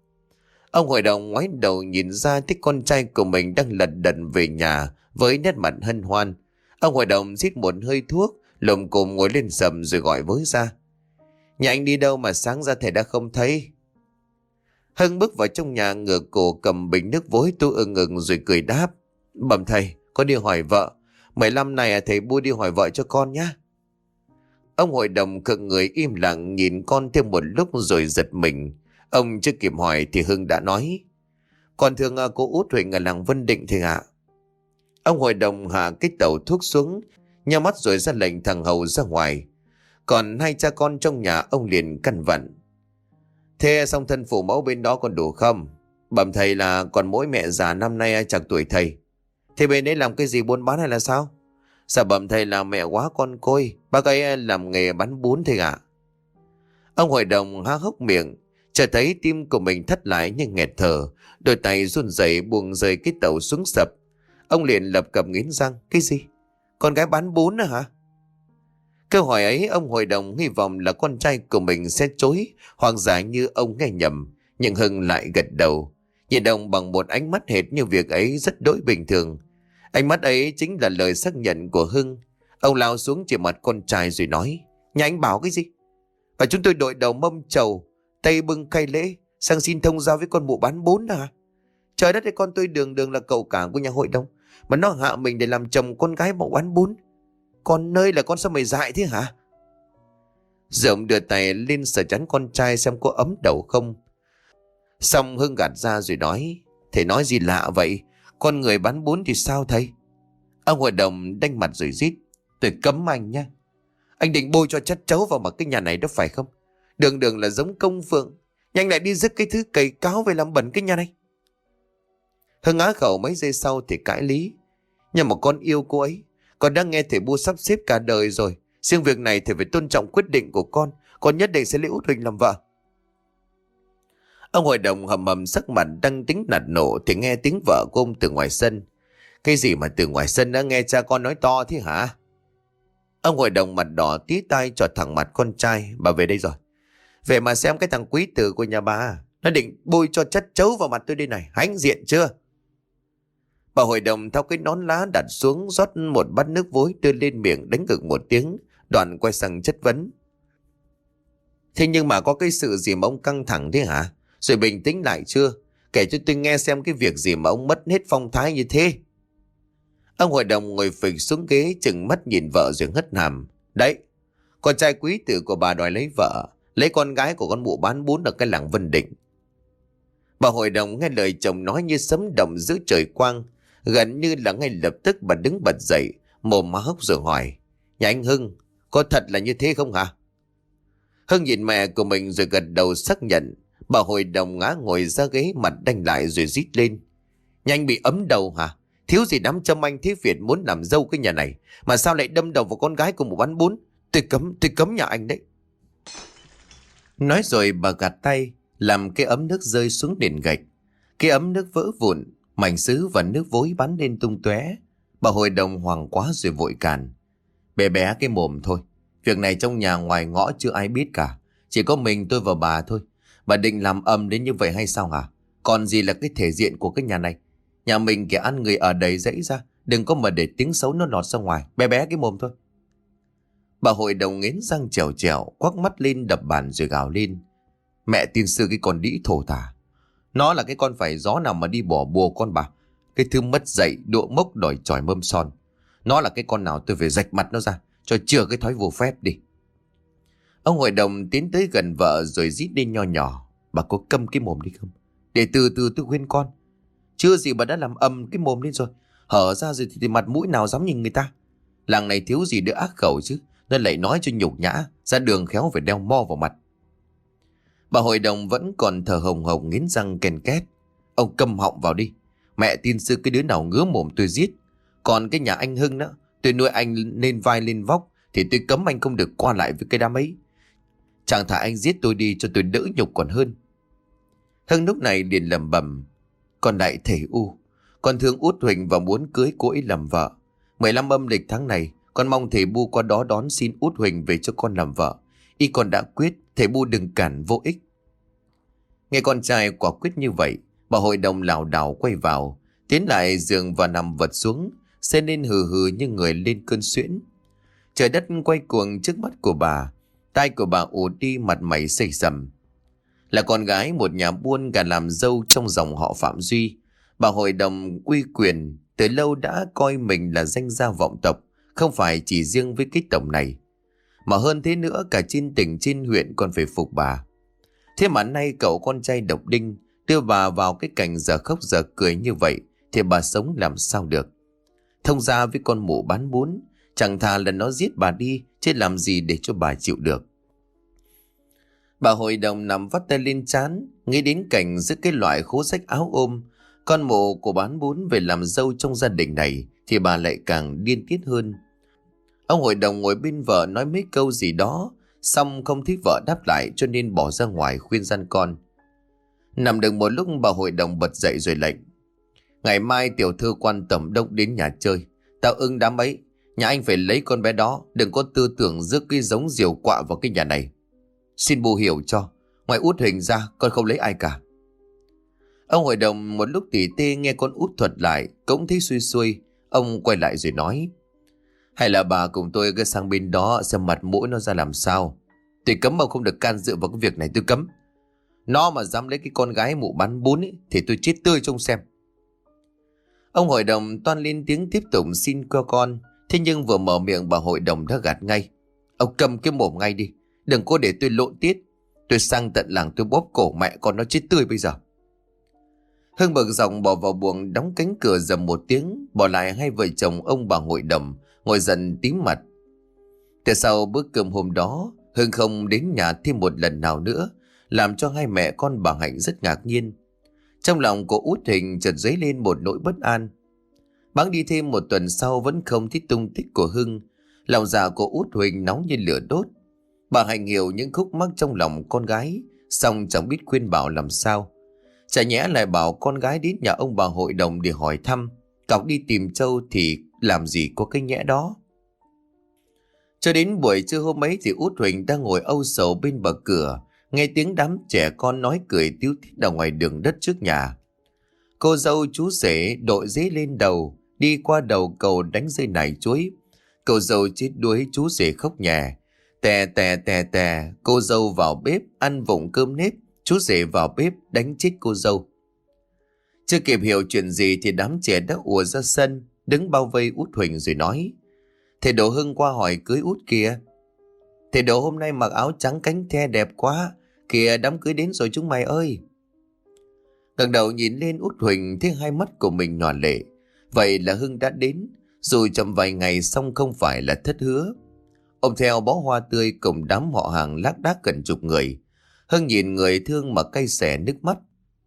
Ông hội đồng ngoái đầu nhìn ra thấy con trai của mình đang lật đật về nhà với nét mặt hân hoan. Ông hội đồng rít một hơi thuốc, lồm cồm ngồi lên sầm rồi gọi với ra: "Nhà anh đi đâu mà sáng ra thầy đã không thấy?" Hưng bước vào trong nhà, ngửa cổ cầm bình nước vối tu ưng ưng rồi cười đáp: "Bẩm thầy, con đi hỏi vợ. mười lăm này thầy Bu đi hỏi vợ cho con nhá." Ông hội đồng khựng người im lặng nhìn con thêm một lúc rồi giật mình. Ông chưa kịp hỏi thì Hưng đã nói: "Con thương cô Út Huỳnh ở làng Vân Định thầy ạ." Ông hội đồng hạ cái tẩu thuốc xuống, nhắm mắt rồi ra lệnh thằng Hầu ra ngoài. Còn hai cha con trong nhà ông liền căn vặn: "Thế song thân phụ mẫu bên đó còn đủ không?" "Bẩm thầy là còn mỗi mẹ già năm nay chạc tuổi thầy." "Thế bên đấy làm cái gì, buôn bán hay là sao?" "Dạ bẩm thầy là mẹ quá con côi, bác ấy làm nghề bán bún thầy ạ." Ông hội đồng há hốc miệng, chợt thấy tim của mình thắt lại nhưng nghẹt thở, đôi tay run rẩy buông rơi cái tẩu xuống sập. Ông liền lập cập nghiến răng. Cái gì? Con gái bán bún à hả? Câu hỏi ấy ông hội đồng hy vọng là con trai của mình sẽ chối, hoặc giả như ông nghe nhầm. Nhưng Hưng lại gật đầu, nhìn ông bằng một ánh mắt hệt như việc ấy rất đỗi bình thường. Ánh mắt ấy chính là lời xác nhận của Hưng. Ông lao xuống chỉ mặt con trai rồi nói. Nhà anh bảo cái gì? Và chúng tôi đội đầu mâm trầu, tay bưng khay lễ, sang xin thông giao với con mụ bán bún à? Trời đất ơi, con tôi đường đường là cậu cả của nhà hội đồng, mà nó hạ mình để làm chồng con gái mụ bán bún. Con nơi là con sao mày dại thế hả? Dượng đưa tay lên sờ chắn con trai xem có ấm đầu không. Xong Hưng gạt ra rồi nói. Thầy nói gì lạ vậy? Con người bán bún thì sao thầy? Ông hội đồng đanh mặt rồi rít. Tôi cấm anh nhá. Anh định bôi cho chất chấu vào mặt cái nhà này đó phải không? Đường đường là giống công phượng, nhanh lại đi dứt cái thứ cầy cáo về làm bẩn cái nhà này. Hưng á khẩu mấy giây sau thì cãi lý. Nhưng mà con yêu cô ấy, con đã nghe thầy Bu sắp xếp cả đời rồi. Riêng việc này thầy phải tôn trọng quyết định của con. Con nhất định sẽ lấy Út Huỳnh làm vợ. Ông hội đồng hầm hầm sắc mặt đang tính nạt nổ thì nghe tiếng vợ của ông từ ngoài sân. Cái gì mà từ ngoài sân đã nghe cha con nói to thế hả? Ông hội đồng mặt đỏ tí tai trọt thẳng mặt con trai. Bà về đây rồi. Về mà xem cái thằng quý tử của nhà bà, nó định bôi cho chất chấu vào mặt tôi đây này. Hãnh diện chưa? Bà hội đồng tháo cái nón lá đặt xuống, rót một bát nước vối đưa lên miệng, đánh ngực một tiếng, đoạn quay sang chất vấn. Thế nhưng mà có cái sự gì mà ông căng thẳng thế hả? Rồi bình tĩnh lại chưa? Kể cho tôi nghe xem cái việc gì mà ông mất hết phong thái như thế. Ông hội đồng ngồi phịch xuống ghế, chừng mắt nhìn vợ rồi hất hàm. Đấy, con trai quý tử của bà đòi lấy vợ, lấy con gái của con mụ bán bún ở cái làng Vân Định. Bà hội đồng nghe lời chồng nói như sấm động giữa trời quang. Gần như là ngay lập tức bà đứng bật dậy, mồm má hốc rồi hỏi. Nhà anh Hưng, có thật là như thế không hả? Hưng nhìn mẹ của mình rồi gật đầu xác nhận. Bà hội đồng ngã ngồi ra ghế, mặt đanh lại rồi rít lên. Nhà anh bị ấm đầu hả? Thiếu gì đám châm anh thế Việt muốn làm dâu cái nhà này, mà sao lại đâm đầu vào con gái của một bán bún? Tôi cấm, tôi cấm nhà anh đấy. Nói rồi bà gạt tay, làm cái ấm nước rơi xuống nền gạch. Cái ấm nước vỡ vụn, mảnh sứ và nước vối bắn lên tung tóe. Bà hội đồng hoảng quá rồi vội cản. Bé bé cái mồm thôi. Việc này trong nhà ngoài ngõ chưa ai biết cả. Chỉ có mình tôi và bà thôi. Bà định làm ầm đến như vậy hay sao hả? Còn gì là cái thể diện của cái nhà này? Nhà mình kẻ ăn người ở đầy dãy ra. Đừng có mà để tiếng xấu nó lọt ra ngoài. Bé bé cái mồm thôi. Bà hội đồng nghiến răng trèo trèo, quắc mắt lên đập bàn rồi gào lên. Mẹ tin sư cái con đĩ thổ tả. Nó là cái con phải gió nào mà đi bỏ bùa con bà. Cái thứ mất dạy, độ mốc đòi chòi mâm son. Nó là cái con nào tôi phải rạch mặt nó ra, cho chừa cái thói vô phép đi. Ông hội đồng tiến tới gần vợ rồi rít lên nho nhỏ. Bà có câm cái mồm đi không? Để từ từ tôi khuyên con. Chưa gì bà đã làm ầm cái mồm lên rồi. Hở ra rồi thì, thì mặt mũi nào dám nhìn người ta. Làng này thiếu gì đứa ác khẩu chứ. Nên lại nói cho nhục nhã. Ra đường khéo phải đeo mo vào mặt. Bà hội đồng vẫn còn thở hồng hồng nghiến răng ken két. Ông câm họng vào đi. Mẹ tin sư cái đứa nào ngứa mồm tôi giết. Còn cái nhà anh Hưng đó, tôi nuôi anh lên vai lên vóc, thì tôi cấm anh không được qua lại với cái đám ấy. Chẳng thà anh giết tôi đi cho tôi đỡ nhục còn hơn. Hưng lúc này liền lẩm bẩm. Con đại thể U, con thương Út Huỳnh và muốn cưới cô ấy làm vợ. mười lăm âm lịch tháng này, con mong thầy Bu qua đó đón xin Út Huỳnh về cho con làm vợ. Y con đã quyết, thầy Bu đừng cản vô ích. Nghe con trai quả quyết như vậy, bà hội đồng lảo đảo quay vào, tiến lại giường và nằm vật xuống, xê lên hừ hừ như người lên cơn suyễn. Trời đất quay cuồng trước mắt của bà, tai của bà ù đi, mặt mày xây sầm. Là con gái một nhà buôn gà làm dâu trong dòng họ Phạm Duy, bà hội đồng uy quyền từ lâu đã coi mình là danh gia vọng tộc, không phải chỉ riêng với cái tổng này. Mà hơn thế nữa, cả trên tỉnh trên huyện còn phải phục bà. Thế mà nay cậu con trai độc đinh đưa bà vào cái cảnh giờ khóc giờ cười như vậy, thì bà sống làm sao được. Thông ra với con mụ bán bún, chẳng thà là nó giết bà đi, chứ làm gì để cho bà chịu được. Bà hội đồng nằm vắt tay lên trán, nghĩ đến cảnh giữa cái loại khố rách áo ôm con mụ của bán bún về làm dâu trong gia đình này, thì bà lại càng điên tiết hơn. Ông hội đồng ngồi bên vợ nói mấy câu gì đó, xong không thấy vợ đáp lại, cho nên bỏ ra ngoài khuyên răn con. Nằm được một lúc, bà hội đồng bật dậy rồi lệnh. Ngày mai tiểu thư quan tổng đốc đến nhà chơi. Tao ưng đám ấy. Nhà anh phải lấy con bé đó. Đừng có tư tưởng rước cái giống diều quạ vào cái nhà này. Xin bù hiểu cho. Ngoài Út Huỳnh ra con không lấy ai cả. Ông hội đồng một lúc tỉ tê nghe con Út thuật lại cũng thấy xuôi xuôi. Ông quay lại rồi nói: Hay là bà cùng tôi cứ sang bên đó xem mặt mũi nó ra làm sao. Tôi cấm ông không được can dự vào cái việc này, tôi cấm. Nó mà dám lấy cái con gái mụ bán bún ấy, thì tôi chết tươi trông xem. Ông hội đồng toan lên tiếng tiếp tục xin cho con. Thế nhưng vừa mở miệng bà hội đồng đã gạt ngay: Ông cầm cái mồm ngay đi. Đừng có để tôi lộn tiết. Tôi sang tận làng tôi bóp cổ mẹ con nó chết tươi bây giờ. Hưng bực dòng bỏ vào buồng, đóng cánh cửa dầm một tiếng, bỏ lại hai vợ chồng ông bà hội đồng ngồi dần tím mặt. Từ sau bữa cơm hôm đó, Hưng không đến nhà thêm một lần nào nữa, làm cho hai mẹ con bà Hạnh rất ngạc nhiên. Trong lòng của Út Huỳnh chợt dấy lên một nỗi bất an. Bẵng đi thêm một tuần sau vẫn không thấy tung tích của Hưng. Lòng dạ của Út Huỳnh nóng như lửa đốt. Bà Hạnh hiểu những khúc mắc trong lòng con gái, song chẳng biết khuyên bảo làm sao. Chả nhẽ lại bảo con gái đến nhà ông bà hội đồng để hỏi thăm, cọc đi tìm trâu thì làm gì có cái nhẽ đó. Cho đến buổi trưa hôm ấy thì Út Huỳnh đang ngồi âu sầu bên bờ cửa, nghe tiếng đám trẻ con nói cười tíu tít ở ngoài đường đất trước nhà. Cô dâu chú rể đội dế lên đầu, đi qua đầu cầu đánh dây nải chuối. Cô dâu chết đuối, chú rể khóc nhè. Tè tè tè tè, cô dâu vào bếp ăn vụng cơm nếp, chú rể vào bếp đánh chết cô dâu. Chưa kịp hiểu chuyện gì thì đám trẻ đã ùa ra sân, đứng bao vây Út Huỳnh rồi nói: Thầy Đồ Hưng qua hỏi cưới Út kìa. Thầy Đồ hôm nay mặc áo trắng cánh the đẹp quá, kìa đám cưới đến rồi chúng mày ơi. Ngẩng đầu nhìn lên, Út Huỳnh thấy hai mắt của mình nhòa lệ. Vậy là Hưng đã đến, dù chậm vài ngày song không phải là thất hứa. Ôm theo bó hoa tươi cùng đám họ hàng lác đác gần chục người. Hưng nhìn người thương mà cay xè nước mắt.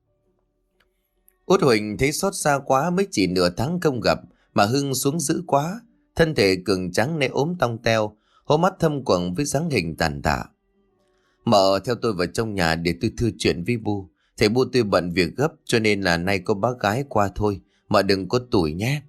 Út Huỳnh thấy xót xa quá, mới chỉ nửa tháng không gặp mà Hưng xuống dữ quá. Thân thể cường trắng nê ốm tong teo, hốc mắt thâm quầng với dáng hình tàn tạ. Mợ theo tôi vào trong nhà để tôi thư chuyện với Bu. Thầy Bu tôi bận việc gấp cho nên là nay có bác gái qua thôi, mà đừng có tủi nhé.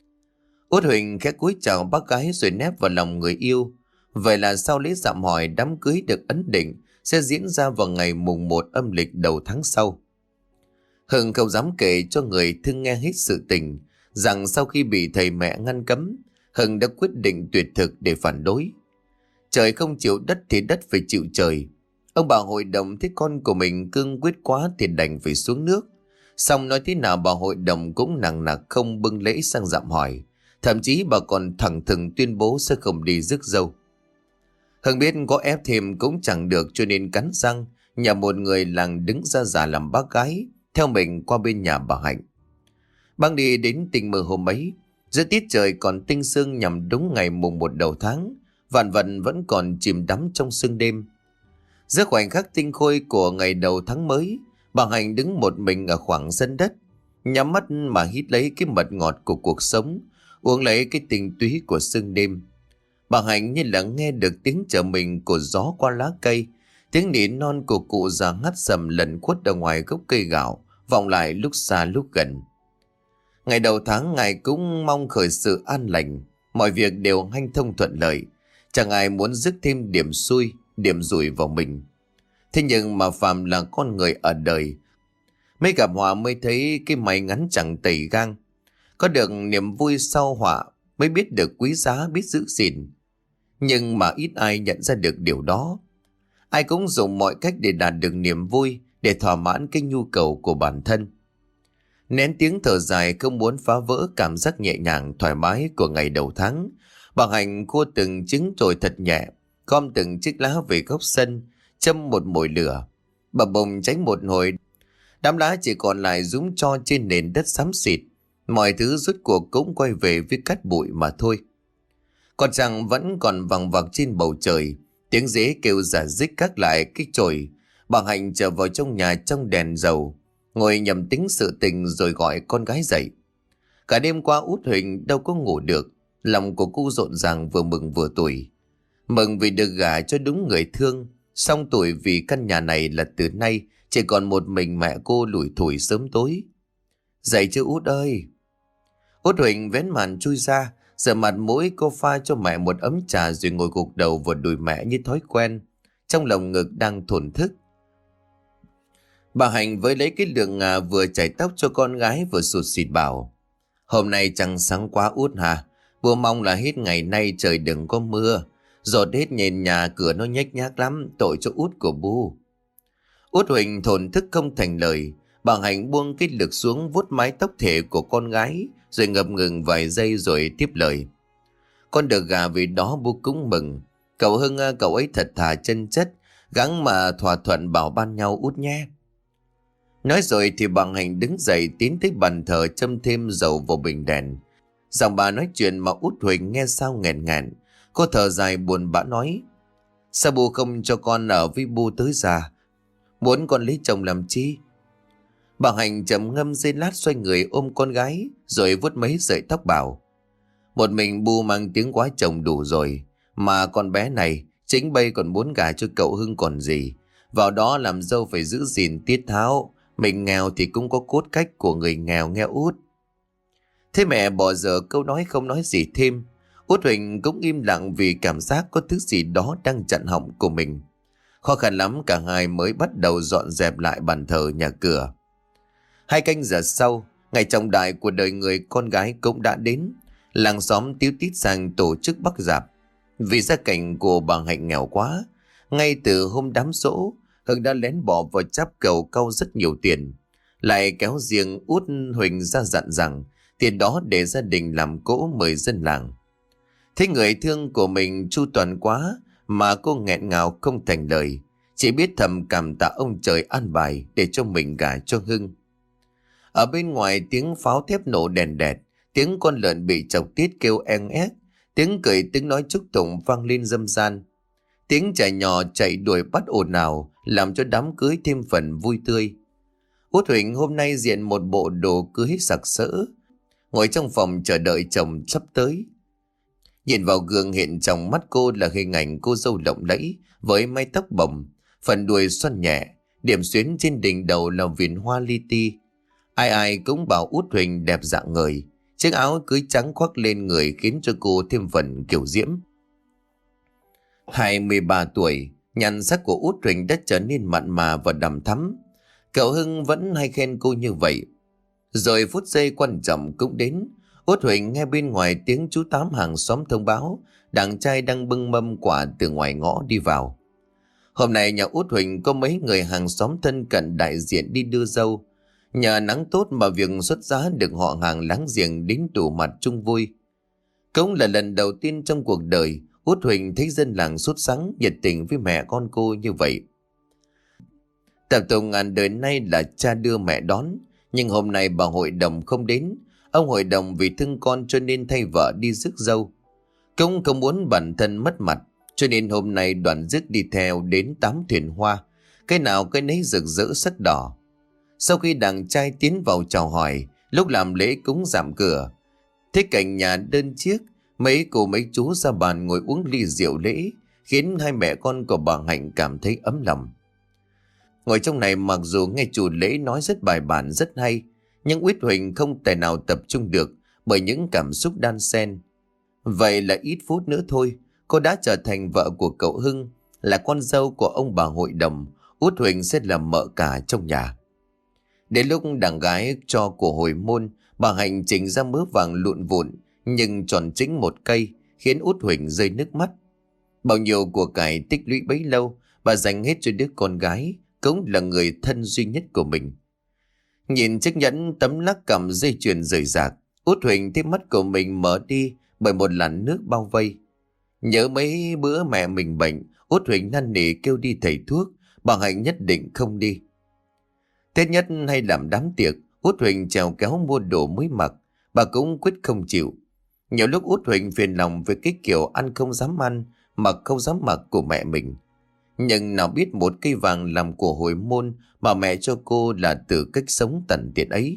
Út Huỳnh khẽ cúi chào bác gái rồi nép vào lòng người yêu. Vậy là sau lễ dạm hỏi, đám cưới được ấn định sẽ diễn ra vào ngày mùng một âm lịch đầu tháng sau. Hưng không dám kể cho người thương nghe hết sự tình, rằng sau khi bị thầy mẹ ngăn cấm, Hưng đã quyết định tuyệt thực để phản đối. Trời không chịu đất thì đất phải chịu trời. Ông bà hội đồng thấy con của mình cương quyết quá thì đành phải xuống nước. Xong nói thế nào bà hội đồng cũng nặng nặc không bưng lễ sang dạm hỏi. Thậm chí bà còn thẳng thừng tuyên bố sẽ không đi rước dâu. Hưng biết có ép thêm cũng chẳng được cho nên cắn răng nhà một người làng đứng ra giả làm bác gái, theo mình qua bên nhà bà Hạnh. Băng đi đến tình mơ hôm ấy, giữa tiết trời còn tinh sương nhằm đúng ngày mùng một đầu tháng, vạn vật vẫn còn chìm đắm trong sương đêm. Giữa khoảnh khắc tinh khôi của ngày đầu tháng mới, bà Hạnh đứng một mình ở khoảng sân đất, nhắm mắt mà hít lấy cái mật ngọt của cuộc sống, uống lấy cái tinh túy của sương đêm. Bà Hạnh như là nghe được tiếng trở mình của gió qua lá cây, tiếng nỉ non của cụ già ngắt sầm lẩn khuất ở ngoài gốc cây gạo, vọng lại lúc xa lúc gần. Ngày đầu tháng ngài cũng mong khởi sự an lành, mọi việc đều hanh thông thuận lợi, chẳng ai muốn rước thêm điểm xui, điểm rủi vào mình. Thế nhưng mà phàm là con người ở đời, mới gặp họa mới thấy cái may ngắn chẳng tẩy gang. Có được niềm vui sau họa mới biết được quý giá, biết giữ gìn. Nhưng mà ít ai nhận ra được điều đó. Ai cũng dùng mọi cách để đạt được niềm vui, để thỏa mãn cái nhu cầu của bản thân. Nén tiếng thở dài không muốn phá vỡ cảm giác nhẹ nhàng thoải mái của ngày đầu tháng, bà Hạnh cua từng trứng trồi thật nhẹ, gom từng chiếc lá về góc sân, châm một mồi lửa. Bà bồng cháy một hồi, đám lá chỉ còn lại rúm tro trên nền đất xám xịt. Mọi thứ rốt cuộc cũng quay về với cát bụi mà thôi. Còn trăng vẫn còn vằng vặc trên bầu trời, tiếng dế kêu rả rích các lại cái chổi. Bà Hạnh trở vào trong nhà trong đèn dầu, ngồi nhầm tính sự tình rồi gọi con gái dậy. Cả đêm qua Út Huỳnh đâu có ngủ được, lòng của cô rộn ràng vừa mừng vừa tủi. Mừng vì được gả cho đúng người thương, song tủi vì căn nhà này là từ nay chỉ còn một mình mẹ cô lủi thủi sớm tối. Dậy chứ Út ơi. Út Huỳnh vén màn chui ra, rửa mặt mũi. Cô pha cho mẹ một ấm trà rồi ngồi gục đầu vào đùi mẹ như thói quen, trong lồng ngực đang thổn thức. Bà Hạnh với lấy cái lượng ngà vừa chải tóc cho con gái vừa sụt sịt bảo: Hôm nay trăng sáng quá Út hả? Bố mong là hết ngày nay trời đừng có mưa. Giọt hết nền nhà cửa nó nhếch nhác lắm, tội cho Út của bu. Út Huỳnh thổn thức không thành lời. Bà Hạnh buông cái lực xuống vuốt mái tóc thể của con gái, rồi ngập ngừng vài giây rồi tiếp lời: Con được gà vì đó bố cũng mừng. Cậu Hưng cậu ấy thật thà chân chất, gắng mà thỏa thuận bảo ban nhau Út nhé. Nói rồi thì bà Hạnh đứng dậy tiến tới bàn thờ châm thêm dầu vào bình đèn. Giọng bà nói chuyện mà Út Huỳnh nghe sao nghẹn ngẹn. Cô thở dài buồn bã nói: Sao bố không cho con ở với bố tới già? Muốn con lấy chồng làm chi? Bà Hạnh trầm ngâm giây lát xoay người ôm con gái, rồi vuốt mấy sợi tóc bảo: Một mình bu mang tiếng quá chồng đủ rồi. Mà con bé này chính bây còn muốn gả cho cậu Hưng còn gì. Vào đó làm dâu phải giữ gìn tiết tháo. Mình nghèo thì cũng có cốt cách của người nghèo nghe Út. Thế mẹ bỏ dở câu nói không nói gì thêm. Út Huỳnh cũng im lặng vì cảm giác có thứ gì đó đang chặn họng của mình. Khó khăn lắm cả hai mới bắt đầu dọn dẹp lại bàn thờ nhà cửa. Hai canh giờ sau, ngày trọng đại của đời người con gái cũng đã đến. Làng xóm tíu tít sang tổ chức bắc dạp. Vì gia cảnh của bà Hạnh nghèo quá, ngay từ hôm đám giỗ, Hưng đã lén bỏ vào cháp cầu cau rất nhiều tiền. Lại kéo riêng Út Huỳnh ra dặn rằng tiền đó để gia đình làm cỗ mời dân làng. Thấy người thương của mình chu toàn quá mà cô nghẹn ngào không thành lời, chỉ biết thầm cảm tạ ông trời an bài để cho mình gả cho Hưng. Ở bên ngoài tiếng pháo thép nổ đèn đẹt, tiếng con lợn bị chọc tiết kêu eng ép, tiếng cười tiếng nói chúc tụng vang lên râm ran. Tiếng trẻ nhỏ chạy đuổi bắt ồn ào làm cho đám cưới thêm phần vui tươi. Út Huỳnh hôm nay diện một bộ đồ cưới sặc sỡ, ngồi trong phòng chờ đợi chồng sắp tới. Nhìn vào gương hiện trong mắt cô là hình ảnh cô dâu lộng lẫy với mái tóc bồng, phần đuôi xoăn nhẹ, điểm xuyến trên đỉnh đầu là viền hoa li ti. Ai ai cũng bảo Út Huỳnh đẹp dạng người. Chiếc áo cưới trắng khoác lên người khiến cho cô thêm phần kiểu diễm. hai mươi ba tuổi, nhan sắc của Út Huỳnh đã trở nên mặn mà và đằm thắm. Cậu Hưng vẫn hay khen cô như vậy. Rồi phút giây quan trọng cũng đến. Út Huỳnh nghe bên ngoài tiếng chú Tám hàng xóm thông báo đàn trai đang bưng mâm quả từ ngoài ngõ đi vào. Hôm nay nhà Út Huỳnh có mấy người hàng xóm thân cận đại diện đi đưa dâu. Nhờ nắng tốt mà việc xuất giá được họ hàng láng giềng đến tủ mặt chung vui. Cũng là lần đầu tiên trong cuộc đời Út Huỳnh thấy dân làng sốt sắng nhiệt tình với mẹ con cô như vậy. Tập tục ngàn đời nay là cha đưa mẹ đón, nhưng hôm nay bà hội đồng không đến. Ông hội đồng vì thương con cho nên thay vợ đi rước dâu. Cũng không muốn bản thân mất mặt, cho nên hôm nay đoàn rước đi theo đến tám thuyền hoa, cái nào cái nấy rực rỡ sắc đỏ. Sau khi đàn trai tiến vào chào hỏi, lúc làm lễ cúng dạm cửa, thấy cảnh nhà đơn chiếc, mấy cô mấy chú ra bàn ngồi uống ly rượu lễ, khiến hai mẹ con của bà Hạnh cảm thấy ấm lòng. Ngồi trong này mặc dù nghe chủ lễ nói rất bài bản rất hay, nhưng Út Huỳnh không thể nào tập trung được bởi những cảm xúc đan xen. Vậy là ít phút nữa thôi, cô đã trở thành vợ của cậu Hưng, là con dâu của ông bà hội đồng. Út Huỳnh sẽ là mợ cả trong nhà. Đến lúc đàn gái cho của hồi môn, bà Hạnh chỉnh ra mớ vàng lụn vụn nhưng tròn chính một cây, khiến Út Huỳnh rơi nước mắt. Bao nhiêu của cải tích lũy bấy lâu, bà dành hết cho đứa con gái, cũng là người thân duy nhất của mình. Nhìn chiếc nhẫn, tấm lắc cầm, dây chuyền rời rạc, Út Huỳnh thấy mắt của mình mở đi bởi một làn nước bao vây. Nhớ mấy bữa mẹ mình bệnh, Út Huỳnh năn nỉ kêu đi thầy thuốc, bà Hạnh nhất định không đi. Tết nhất hay làm đám tiệc, Út Huỳnh trèo kéo mua đồ mới mặc, bà cũng quyết không chịu. Nhiều lúc Út Huỳnh phiền lòng về cái kiểu ăn không dám ăn, mặc không dám mặc của mẹ mình. Nhưng nào biết một cây vàng làm của hồi môn mà mẹ cho cô là từ cách sống tận tiện ấy.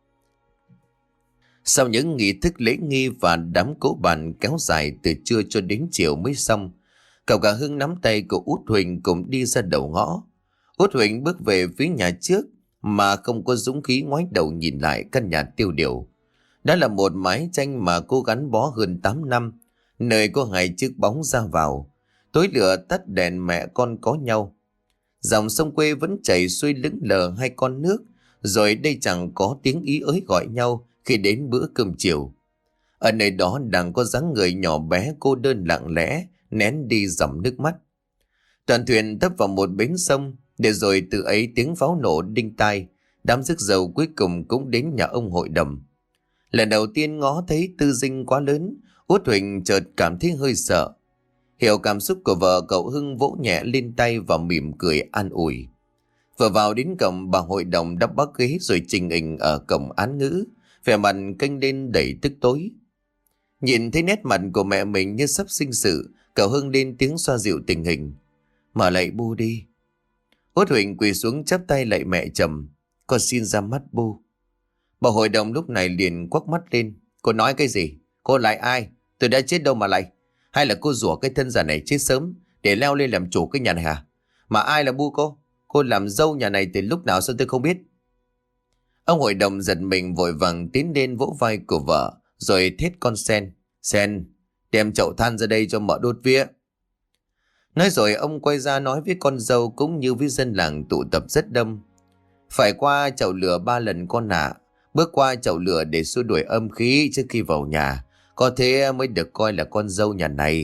Sau những nghi thức lễ nghi và đám cỗ bàn kéo dài từ trưa cho đến chiều mới xong, cậu cả Hưng nắm tay của Út Huỳnh cùng đi ra đầu ngõ. Út Huỳnh bước về phía nhà trước, mà không có dũng khí ngoái đầu nhìn lại căn nhà tiêu điều. Đó là một mái tranh mà cô gắn bó hơn tám năm, nơi có hai chiếc bóng ra vào. Tối lửa tắt đèn, mẹ con có nhau. Dòng sông quê vẫn chảy xuôi lững lờ hai con nước, rồi đây chẳng có tiếng ý ới gọi nhau khi đến bữa cơm chiều. Ở nơi đó đang có dáng người nhỏ bé cô đơn lặng lẽ, nén đi dòng nước mắt. Toàn thuyền tấp vào một bến sông, để rồi từ ấy tiếng pháo nổ đinh tai, đám rước dầu cuối cùng cũng đến nhà ông hội đồng. Lần đầu tiên ngó thấy tư dinh quá lớn, Út Huỳnh chợt cảm thấy hơi sợ. Hiểu cảm xúc của vợ, cậu Hưng vỗ nhẹ lên tay và mỉm cười an ủi. Vừa vào đến cổng, bà hội đồng đắp bác ghế rồi trình hình ở cổng án ngữ, vẻ mặt kênh lên đầy tức tối. Nhìn thấy nét mặt của mẹ mình như sắp sinh sự, cậu Hưng lên tiếng xoa dịu tình hình. Mở lạy bu đi. Út Huỳnh quỳ xuống chắp tay lạy mẹ chồng. Con xin ra mắt bu. Bà hội đồng lúc này liền quắc mắt lên. Cô nói cái gì? Cô lại ai? Tôi đã chết đâu mà lại? Hay là cô rủa cái thân già này chết sớm để leo lên làm chủ cái nhà này hả? Mà ai là bu cô? Cô làm dâu nhà này từ lúc nào sao tôi không biết? Ông hội đồng giật mình vội vàng tiến lên vỗ vai của vợ, rồi thét con Sen. Sen, đem chậu than ra đây cho mợ đốt vía. Nói rồi ông quay ra nói với con dâu cũng như với dân làng tụ tập rất đông. Phải qua chậu lửa ba lần con ạ. Bước qua chậu lửa để xua đuổi âm khí trước khi vào nhà. Có thế mới được coi là con dâu nhà này.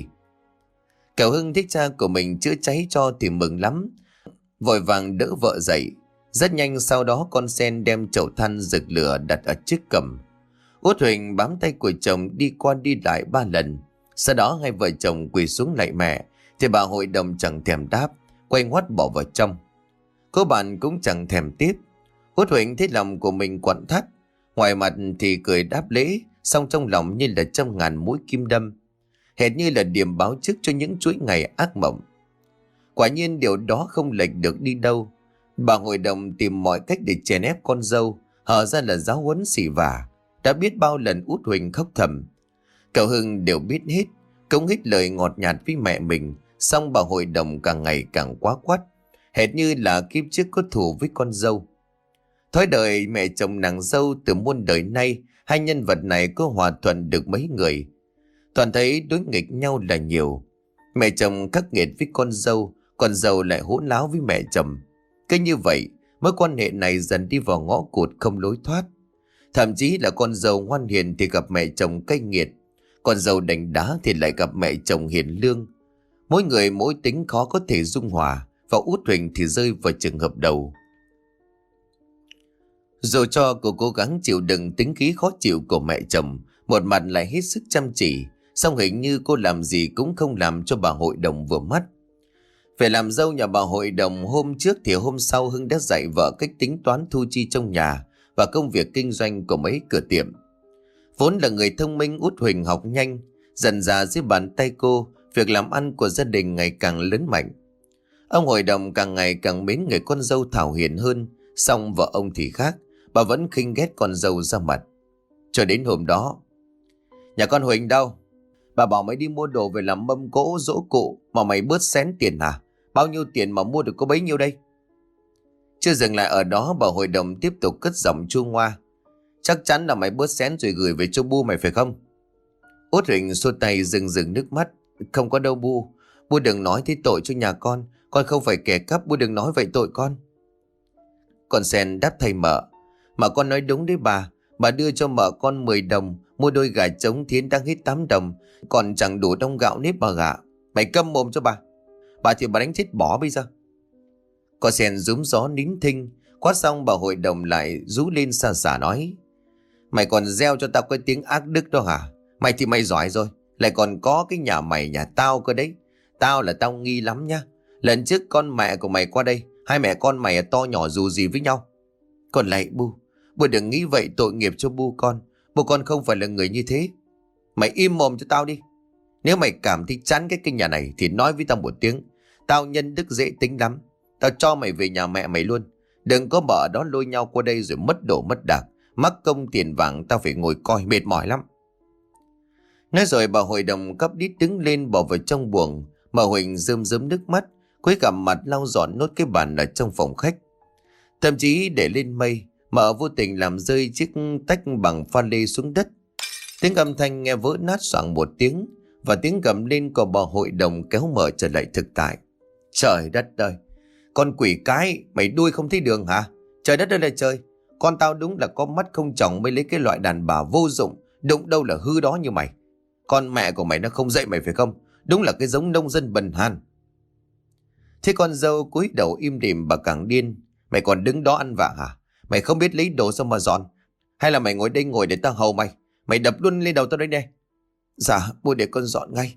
Cậu Hưng thích cha của mình chữa cháy cho thì mừng lắm, vội vàng đỡ vợ dậy. Rất nhanh sau đó con Sen đem chậu than rực lửa đặt ở trước cằm. Út Huỳnh bám tay của chồng đi qua đi lại ba lần. Sau đó hai vợ chồng quỳ xuống lạy mẹ, thì bà hội đồng chẳng thèm đáp, quay ngoắt bỏ vào trong. Cô bạn cũng chẳng thèm tiếp. Út Huỳnh thấy lòng của mình quặn thắt, ngoài mặt thì cười đáp lễ, song trong lòng như là trăm ngàn mũi kim đâm, hệt như là điểm báo trước cho những chuỗi ngày ác mộng. Quả nhiên điều đó không lệch được đi đâu. Bà hội đồng tìm mọi cách để chèn ép con dâu, hở ra là giáo huấn xỉ vả. Đã biết bao lần Út Huỳnh khóc thầm, cậu Hưng đều biết hết, cũng hết lời ngọt nhạt với mẹ mình. Song bà hội đồng càng ngày càng quá quắt, hệt như là kiếp trước có thù với con dâu. Thói đời mẹ chồng nàng dâu từ muôn đời nay, hai nhân vật này có hòa thuận được mấy người. Toàn thấy đối nghịch nhau là nhiều. Mẹ chồng khắc nghiệt với con dâu, con dâu lại hỗn láo với mẹ chồng. Cứ như vậy, mối quan hệ này dần đi vào ngõ cụt không lối thoát. Thậm chí là con dâu ngoan hiền thì gặp mẹ chồng cay nghiệt, con dâu đánh đá thì lại gặp mẹ chồng hiền lương. Mỗi người mỗi tính khó có thể dung hòa, và Út Huỳnh thì rơi vào trường hợp đầu. Dù cho cô cố gắng chịu đựng tính khí khó chịu của mẹ chồng, một mặt lại hết sức chăm chỉ, song hình như cô làm gì cũng không làm cho bà hội đồng vừa mắt. Về làm dâu nhà bà hội đồng hôm trước thì hôm sau Hưng đã dạy vợ cách tính toán thu chi trong nhà và công việc kinh doanh của mấy cửa tiệm. Vốn là người thông minh, Út Huỳnh học nhanh, dần dà dưới bàn tay cô, việc làm ăn của gia đình ngày càng lớn mạnh. Ông hội đồng càng ngày càng mến người con dâu thảo hiền hơn, song vợ ông thì khác, bà vẫn khinh ghét con dâu ra mặt. Cho đến hôm đó, nhà con Huỳnh đâu? Bà bảo mày đi mua đồ về làm mâm cỗ dỗ cụ mà mày bớt xén tiền hả? Bao nhiêu tiền mà mua được có bấy nhiêu đây? Chưa dừng lại ở đó, bà hội đồng tiếp tục cất giọng chua ngoa. Chắc chắn là mày bớt xén rồi gửi về cho bu mày phải không? Út Huỳnh xua tay rừng rừng nước mắt. Không có đâu bu. Bu đừng nói thế tội cho nhà con. Con không phải kẻ cắp, bu đừng nói vậy tội con. Con Sen đáp thay mợ. Mà con nói đúng đấy bà. Bà đưa cho mợ con mười đồng, mua đôi gà trống thiến đang hết tám đồng, còn chẳng đủ đông gạo nếp bà gạ. Mày câm mồm cho bà. Bà thì bà đánh chết bỏ bây giờ. Con Sen rúm gió nín thinh. Quát xong bà hội đồng lại rú lên xa xả nói. Mày còn gieo cho tao cái tiếng ác đức đó hả? Mày thì mày giỏi rồi, lại còn có cái nhà mày nhà tao cơ đấy. Tao là tao nghi lắm nhá. Lần trước con mẹ của mày qua đây, hai mẹ con mày to nhỏ dù gì với nhau. Còn lại bu, bu đừng nghĩ vậy, tội nghiệp cho bu con. Bu con không phải là người như thế. Mày im mồm cho tao đi. Nếu mày cảm thấy chán cái kinh nhà này thì nói với tao một tiếng. Tao nhân đức dễ tính lắm. Tao cho mày về nhà mẹ mày luôn. Đừng có mở đó lôi nhau qua đây rồi mất đổ mất đạc, mắc công tiền vàng tao phải ngồi coi mệt mỏi lắm. Nói rồi bà hội đồng cắp đít đứng lên bỏ vào trong buồng. Mà Huỳnh rơm rớm nước mắt, cúi gằm mặt lau dọn nốt cái bàn ở trong phòng khách. Thậm chí để lên mây, mợ vô tình làm rơi chiếc tách bằng pha lê xuống đất. Tiếng âm thanh nghe vỡ nát xoảng một tiếng, và tiếng gầm lên của bà hội đồng kéo mợ trở lại thực tại. Trời đất ơi! Con quỷ cái, mày đuôi không thấy đường hả? Trời đất ơi là trời! Con tao đúng là có mắt không tròng mới lấy cái loại đàn bà vô dụng, đụng đâu là hư đó như mày. Con mẹ của mày nó không dạy mày phải không? Đúng là cái giống nông dân bần hàn. Thế con dâu cúi đầu im lìm, bà càng điên. Mày còn đứng đó ăn vạ hả? Mày không biết lấy đồ sao mà dọn? Hay là mày ngồi đây ngồi để tao hầu mày? Mày đập luôn lên đầu tao đây nè. Dạ, bố để con dọn ngay.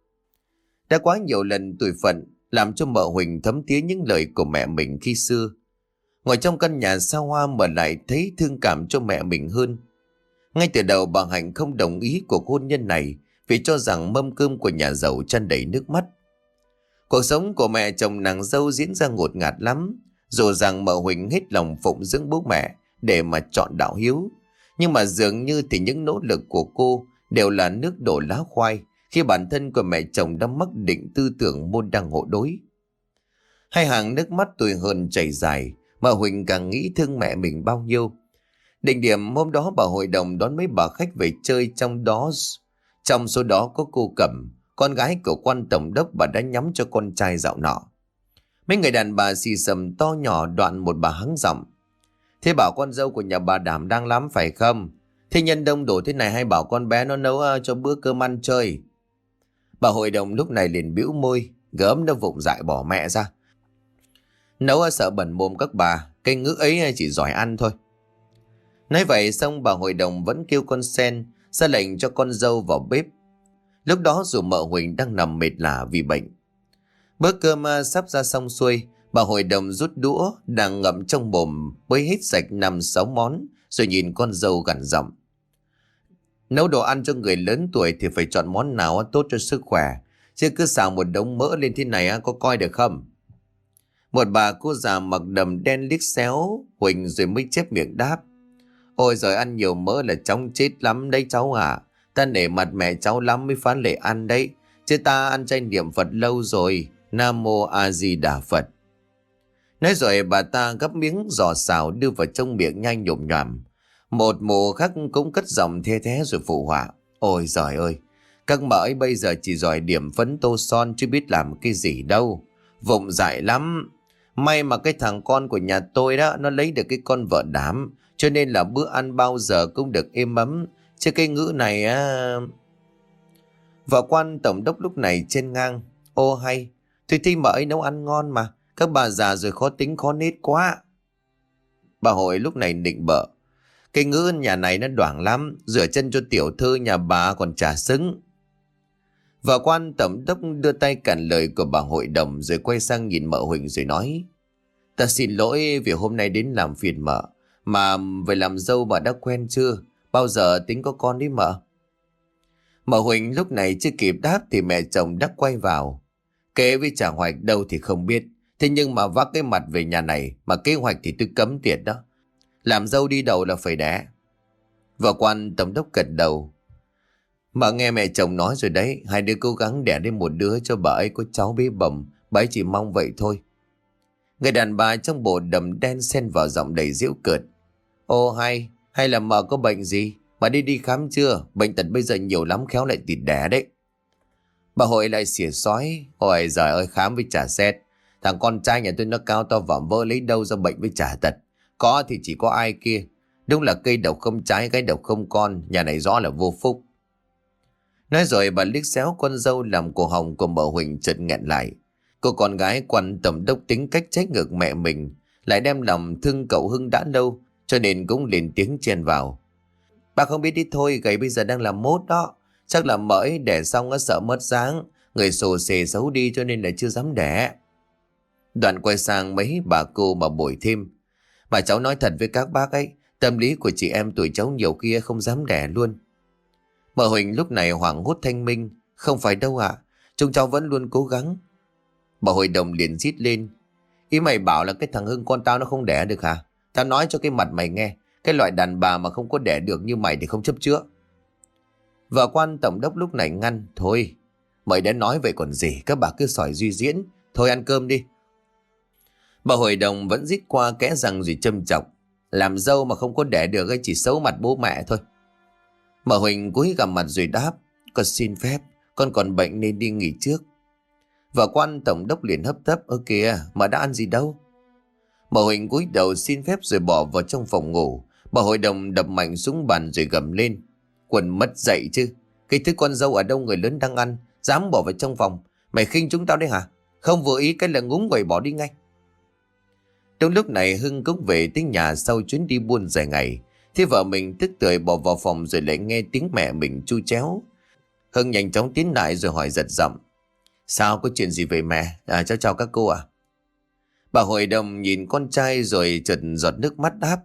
Đã quá nhiều lần tủi phận làm cho mợ Huỳnh thấm thía những lời của mẹ mình khi xưa. Ngồi trong căn nhà xa hoa mà lại thấy thương cảm cho mẹ mình hơn. Ngay từ đầu bà Hạnh không đồng ý cuộc hôn nhân này vì cho rằng mâm cơm của nhà giàu chan đầy nước mắt. Cuộc sống của mẹ chồng nàng dâu diễn ra ngột ngạt lắm. Dù rằng mợ Huỳnh hết lòng phụng dưỡng bố mẹ để mà chọn đạo hiếu, nhưng mà dường như thì những nỗ lực của cô đều là nước đổ lá khoai khi bản thân của mẹ chồng đã mắc định tư tưởng môn đăng hộ đối. Hai hàng nước mắt tủi hờn chảy dài, mợ Huỳnh càng nghĩ thương mẹ mình bao nhiêu. Định điểm hôm đó bà hội đồng đón mấy bà khách về chơi, trong đó trong số đó có cô Cẩm, con gái của quan tổng đốc bà đã nhắm cho con trai dạo nọ. Mấy người đàn bà xì xầm to nhỏ, đoạn một bà hắng giọng. Thế bảo con dâu của nhà bà đảm đang lắm phải không? Thế nhân đông đủ thế này hay bảo con bé nó nấu uh, cho bữa cơm ăn chơi? Bà hội đồng lúc này liền bĩu môi, gớm nó vụng dại bỏ mẹ ra. Nấu uh, sợ bẩn mồm các bà, cái ngữ ấy chỉ giỏi ăn thôi. Nói vậy xong bà hội đồng vẫn kêu con Sen ra lệnh cho con dâu vào bếp. Lúc đó dù mợ Huỳnh đang nằm mệt lả vì bệnh. Bữa cơm uh, sắp ra xong xuôi, bà hội đồng rút đũa đang ngậm trong mồm bới hết sạch năm sáu món, rồi nhìn con dâu gằn giọng. Nấu đồ ăn cho người lớn tuổi thì phải chọn món nào tốt cho sức khỏe, chứ cứ xào một đống mỡ lên thế này có coi được không? Một bà cô già mặc đầm đen liếc xéo Huỳnh rồi mới chép miệng đáp. Ôi giời, ăn nhiều mỡ là chóng chết lắm đấy cháu à. Ta nể mặt mẹ cháu lắm mới phán lệ ăn đấy, chứ ta ăn chay niệm Phật lâu rồi. Nam Mô A Di Đà Phật. Nói rồi bà ta gắp miếng giò xào đưa vào trong miệng nhanh nhổm nhòm. Một mụ khác cũng cất giọng the thé rồi phụ họa. Ôi giời ơi, các mợ ấy bây giờ chỉ giỏi điểm phấn tô son chứ biết làm cái gì đâu. Vụng dại lắm. May mà cái thằng con của nhà tôi đó, nó lấy được cái con vợ đảm, cho nên là bữa ăn bao giờ cũng được êm ấm. Chứ cái ngữ này á... Vợ quan tổng đốc lúc này trên ngang. Ô hay, Thùy Thi mà ấy nấu ăn ngon mà. Các bà già rồi khó tính khó nết quá. Bà hội lúc này định bợ. Cái ngữ nhà này nó đoảng lắm, rửa chân cho tiểu thư nhà bà còn chả xứng. Vợ quan tổng đốc đưa tay cản lời của bà hội đồng, rồi quay sang nhìn mợ Huỳnh rồi nói. Ta xin lỗi vì hôm nay đến làm phiền mợ. Mà về làm dâu bà đã quen chưa? Bao giờ tính có con đi mợ? Mợ Huỳnh lúc này chưa kịp đáp thì mẹ chồng đã quay vào. Kế với trả hoạch đâu thì không biết. Thế nhưng mà vác cái mặt về nhà này mà kế hoạch thì tôi cấm tiệt đó. Làm dâu đi đầu là phải đẻ. Vợ quan tổng đốc gật đầu. Mà nghe mẹ chồng nói rồi đấy, hai đứa cố gắng đẻ đến một đứa cho bà ấy có cháu bé bầm. Bà ấy chỉ mong vậy thôi. Người đàn bà trong bộ đầm đen xen vào giọng đầy giễu cợt. Ô hay, hay là mợ có bệnh gì? Bà đi đi khám chưa? Bệnh tật bây giờ nhiều lắm, khéo lại tịt đẻ đấy. Bà hội lại xỉa xói. Ôi giời ơi, khám với trả xét. Thằng con trai nhà tôi nó cao to vạm vỡ, lấy đâu ra bệnh với trả tật. Có thì chỉ có ai kia. Đúng là cây độc không trái, cái độc không con. Nhà này rõ là vô phúc. Nói rồi bà liếc xéo con dâu làm cổ họng của mợ Huỳnh chợt nghẹn lại. Cô con gái quan tổng đốc tính cách trách ngược mẹ mình, lại đem lòng thương cậu Hưng đã lâu, cho nên cũng lên tiếng chen vào. Bà không biết đi thôi, gầy bây giờ đang làm mốt đó. Chắc là mỡ ấy đẻ xong nó sợ mất dáng, người xồ xề xấu đi cho nên là chưa dám đẻ. Đoạn quay sang mấy bà cô mà bồi thêm. Bà cháu nói thật với các bác ấy, tâm lý của chị em tuổi cháu nhiều kia không dám đẻ luôn. Mợ Huỳnh lúc này hoảng hốt thanh minh. Không phải đâu ạ, chúng cháu vẫn luôn cố gắng. Bà hội đồng liền rít lên. Ý mày bảo là cái thằng Hưng con tao nó không đẻ được hả? Tao nói cho cái mặt mày nghe, cái loại đàn bà mà không có đẻ được như mày thì không chấp chữa. Vợ quan tổng đốc lúc này ngăn. Thôi, mày đã nói vậy còn gì, các bà cứ sỏi duy diễn. Thôi ăn cơm đi. Bà hội đồng vẫn rít qua kẽ răng rồi châm chọc. Làm dâu mà không có đẻ được ấy chỉ xấu mặt bố mẹ thôi. Bà Huỳnh cúi gằm mặt rồi đáp. Con xin phép, con còn bệnh nên đi nghỉ trước. Và quan tổng đốc liền hấp tấp. Ơ kìa, mà đã ăn gì đâu. Bà Huỳnh cúi đầu xin phép rồi bỏ vào trong phòng ngủ. Bà hội đồng đập mạnh xuống bàn rồi gầm lên. Quần mất dạy chứ. Cái thứ con dâu ở đâu người lớn đang ăn, dám bỏ vào trong phòng. Mày khinh chúng tao đấy hả? Không vừa ý cái là ngúng quẩy bỏ đi ngay. Trong lúc này Hưng cũng về tới nhà sau chuyến đi buôn dài ngày. Thế vợ mình tức tưởi bỏ vào phòng rồi lại nghe tiếng mẹ mình chu chéo. Hưng nhanh chóng tiến lại rồi hỏi giật giọng. Sao, có chuyện gì về mẹ? À, cháu chào các cô à? Bà hội đồng nhìn con trai rồi chợt giọt nước mắt đáp.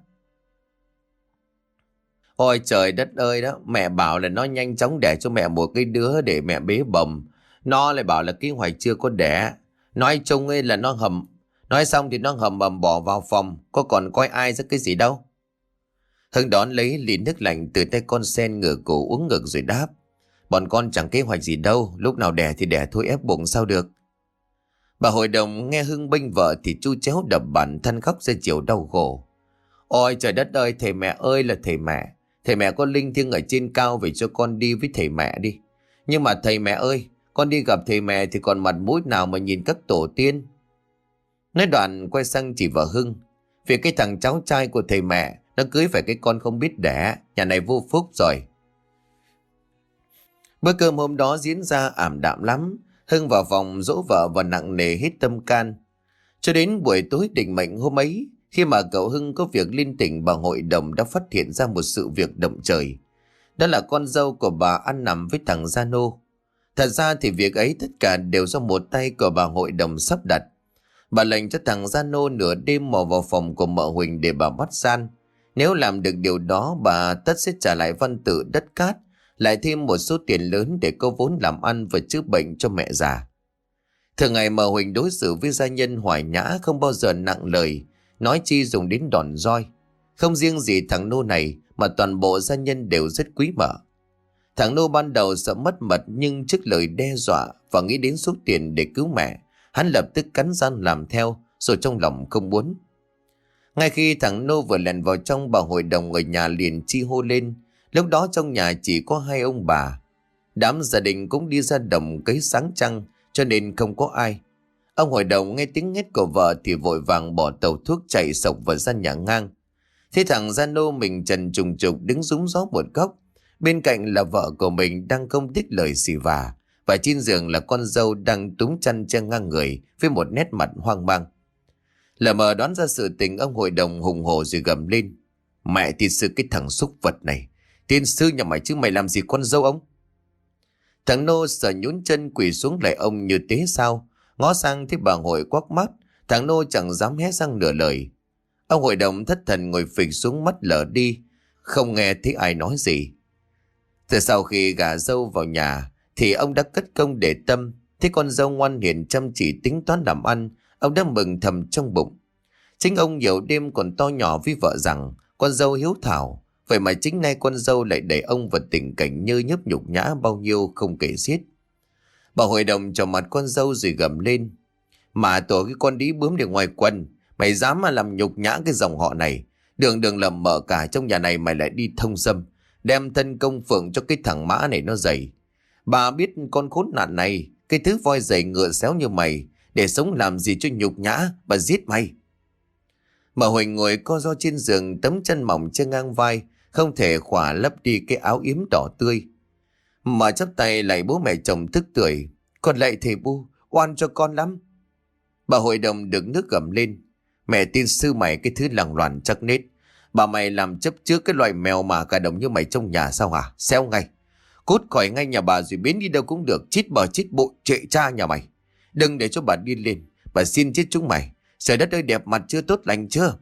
Ôi trời đất ơi đó, mẹ bảo là nó nhanh chóng đẻ cho mẹ một cái đứa để mẹ bế bồng. Nó lại bảo là kế hoạch chưa có đẻ. Nói chung ấy là nó hầm. Nói xong thì nó hầm hầm bỏ vào phòng. Có còn coi ai ra cái gì đâu. Hưng đón lấy ly nước lạnh từ tay con sen ngửa cổ uống ngực rồi đáp. Bọn con chẳng kế hoạch gì đâu. Lúc nào đẻ thì đẻ thôi, ép bụng sao được. Bà hội đồng nghe Hưng bênh vợ thì chu chéo đập bàn than khóc ra chiều đau khổ. Ôi trời đất ơi, thầy mẹ ơi là thầy mẹ. Thầy mẹ có linh thiêng ở trên cao, về cho con đi với thầy mẹ đi. Nhưng mà thầy mẹ ơi, con đi gặp thầy mẹ thì còn mặt mũi nào mà nhìn các tổ tiên. Nói đoạn quay sang chỉ vào Hưng. Vì cái thằng cháu trai của thầy mẹ nó cưới phải cái con không biết đẻ. Nhà này vô phúc rồi. Bữa cơm hôm đó diễn ra ảm đạm lắm. Hưng vào phòng dỗ vợ và nặng nề hết tâm can. Cho đến buổi tối định mệnh hôm ấy, khi mà cậu Hưng có việc linh tỉnh, bà hội đồng đã phát hiện ra một sự việc động trời. Đó là con dâu của bà ăn nằm với thằng Gia Nô. Thật ra thì việc ấy tất cả đều do một tay của bà hội đồng sắp đặt. Bà lệnh cho thằng Gia Nô nửa đêm mò vào phòng của mợ Huỳnh để bà bắt gian. Nếu làm được điều đó, bà tất sẽ trả lại văn tự đất cát, lại thêm một số tiền lớn để có vốn làm ăn và chữa bệnh cho mẹ già. Thường ngày mợ Huỳnh đối xử với gia nhân hòa nhã, không bao giờ nặng lời, nói chi dùng đến đòn roi. Không riêng gì thằng Nô này mà toàn bộ gia nhân đều rất quý mợ. Thằng Nô ban đầu sợ mất mật, nhưng trước lời đe dọa và nghĩ đến số tiền để cứu mẹ, hắn lập tức cắn răng làm theo, rồi trong lòng không muốn. Ngay khi thằng Nô vừa lèn vào trong, bà hội đồng ở nhà liền chi hô lên. Lúc đó trong nhà chỉ có hai ông bà. Đám gia đình cũng đi ra đồng cấy sáng trăng, cho nên không có ai. Ông hội đồng nghe tiếng hét của vợ thì vội vàng bỏ tàu thuốc chạy sộc vào gian nhà ngang. Thế thằng Gia Nô mình trần trùng trục đứng rúng gió một góc. Bên cạnh là vợ của mình đang không đích lời xì vả, và trên giường là con dâu đang túng chăn che ngang người với một nét mặt hoang mang. Lờ mờ đoán ra sự tình, ông hội đồng hùng hổ rồi gầm lên. Mẹ thì sư cái thằng xúc vật này. Tiên sư nhà mày chứ mày làm gì con dâu ông? Thằng Nô sợ nhún chân quỳ xuống lại ông như thế sao. Ngó sang thấy bà hội quắc mắt, thằng Nô chẳng dám hé răng nửa lời. Ông hội đồng thất thần ngồi phịch xuống, mắt lờ đi, không nghe thấy ai nói gì. Từ sau khi gả dâu vào nhà thì ông đã cất công để tâm. Thấy con dâu ngoan hiền chăm chỉ tính toán làm ăn, ông đã mừng thầm trong bụng. Chính ông nhiều đêm còn to nhỏ với vợ rằng con dâu hiếu thảo. Vậy mà chính nay con dâu lại đẩy ông vào tình cảnh nhơ nhớp nhục nhã bao nhiêu không kể xiết. Bà hội đồng trò mặt con dâu rồi gầm lên. Mà tổ cái con đĩ bướm để ngoài quần, mày dám mà làm nhục nhã cái dòng họ này. Đường đường làm mợ cả trong nhà này mày lại đi thông dâm, đem thân công phượng cho cái thằng Mã này nó dày. Bà biết con khốn nạn này, cái thứ voi dày ngựa xéo như mày, để sống làm gì cho nhục nhã, bà giết mày. Mà Huỳnh ngồi co ro trên giường, tấm chân mỏng che ngang vai, không thể khỏa lấp đi cái áo yếm đỏ tươi. Mà chắp tay lại bố mẹ chồng tức tưởi. Con lạy thầy Bu, oan cho con lắm. Bà hội đồng được nước gầm lên. Mẹ tin sư mày cái thứ lằng loàn chắc nết. Bà mày làm chấp trước cái loại mèo mà cả đồng như mày trong nhà sao hả? Xéo ngay. Cút khỏi ngay nhà bà rồi biến đi đâu cũng được. Chít bờ chít bụi trệ cha nhà mày. Đừng để cho bà điên lên. Bà xin chết chúng mày. Trời đất ơi, đẹp mặt chưa tốt lành chưa?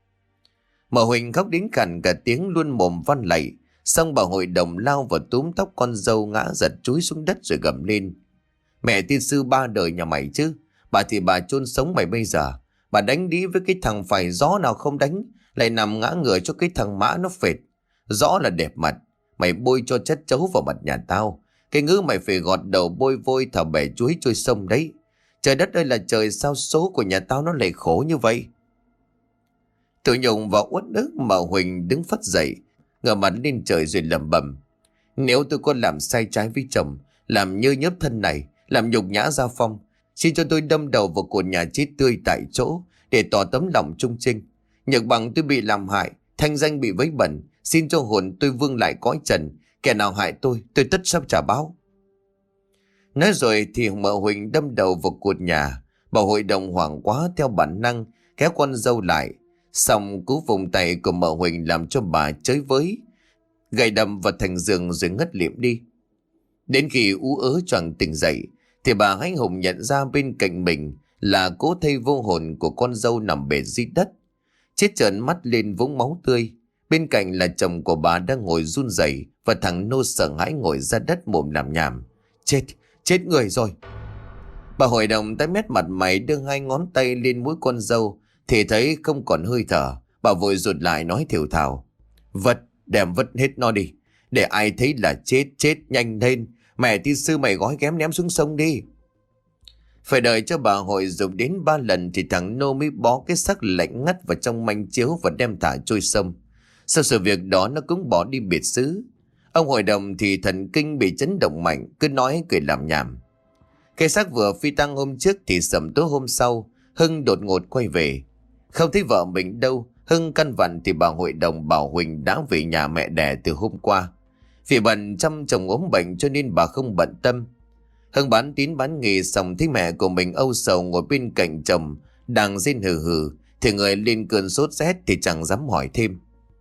Mà Huỳnh khóc đến khàn cả tiếng, luôn mồm văn lạy. Xong bà hội đồng lao vào túm tóc con dâu ngã giật chúi xuống đất rồi gầm lên. Mẹ tiên sư ba đời nhà mày chứ. Bà thì bà chôn sống mày bây giờ. Bà đánh đĩ với cái thằng phải gió nào không đánh, lại nằm ngã ngửa cho cái thằng Mã nó phệt. Rõ là đẹp mặt. Mày bôi cho chất chấu vào mặt nhà tao. Cái ngữ mày phải gọt đầu bôi vôi thảo bẻ chuối trôi sông đấy. Trời đất ơi là trời, sao số của nhà tao nó lại khổ như vậy? Tự nhung và uất ức mà Huỳnh đứng phắt dậy, ngửa mặt lên trời rồi lẩm bẩm: Nếu tôi có làm sai trái với chồng, làm như nhớp thân này, làm nhục nhã Gia Phong, xin cho tôi đâm đầu vào cột nhà chết tươi tại chỗ để tỏ tấm lòng trung trinh. Nhược bằng tôi bị làm hại, thanh danh bị vấy bẩn, xin cho hồn tôi vương lại cõi trần. Kẻ nào hại tôi, tôi tất sắp trả báo. Nói rồi thì mợ Huỳnh đâm đầu vào cột nhà. Bà hội đồng hoảng quá theo bản năng kéo con dâu lại. Xong cú vùng tay của mợ Huỳnh làm cho bà chới với, gầy đầm vào thành giường rồi ngất liệm đi. Đến khi ú ớ choàng tỉnh dậy thì bà hãnh hùng nhận ra bên cạnh mình là cố thây vô hồn của con dâu nằm bệt dưới đất, chết trợn mắt lên vũng máu tươi. Bên cạnh là chồng của bà đang ngồi run rẩy và thằng Nô sợ hãi ngồi ra đất mồm làm nhảm. Chết, chết người rồi. Bà hội đồng tái mét mặt mày đưa hai ngón tay lên mũi con dâu thì thấy không còn hơi thở. Bà vội rụt lại nói thều thào: Vật, đem vứt hết nó đi. Để ai thấy là chết, chết nhanh lên. Mẹ thi sư mày gói ghém ném xuống sông đi. Phải đợi cho bà hội dùng đến ba lần thì thằng Nô mới bó cái xác lạnh ngắt vào trong manh chiếu và đem thả trôi sông. Sau sự việc đó nó cũng bỏ đi biệt xứ. Ông hội đồng thì thần kinh bị chấn động mạnh, cứ nói cười làm nhảm. Cái xác vừa phi tang hôm trước thì sầm tối hôm sau Hưng đột ngột quay về. Không thấy vợ mình đâu, Hưng căn vặn thì bà hội đồng bảo Huỳnh đã về nhà mẹ đẻ từ hôm qua. Vì bận chăm chồng ốm bệnh cho nên bà không bận tâm. Hưng bán tín bán nghi xong thấy mẹ của mình âu sầu ngồi bên cạnh chồng đang rên hừ hừ thì người lên cơn sốt rét thì chẳng dám hỏi thêm.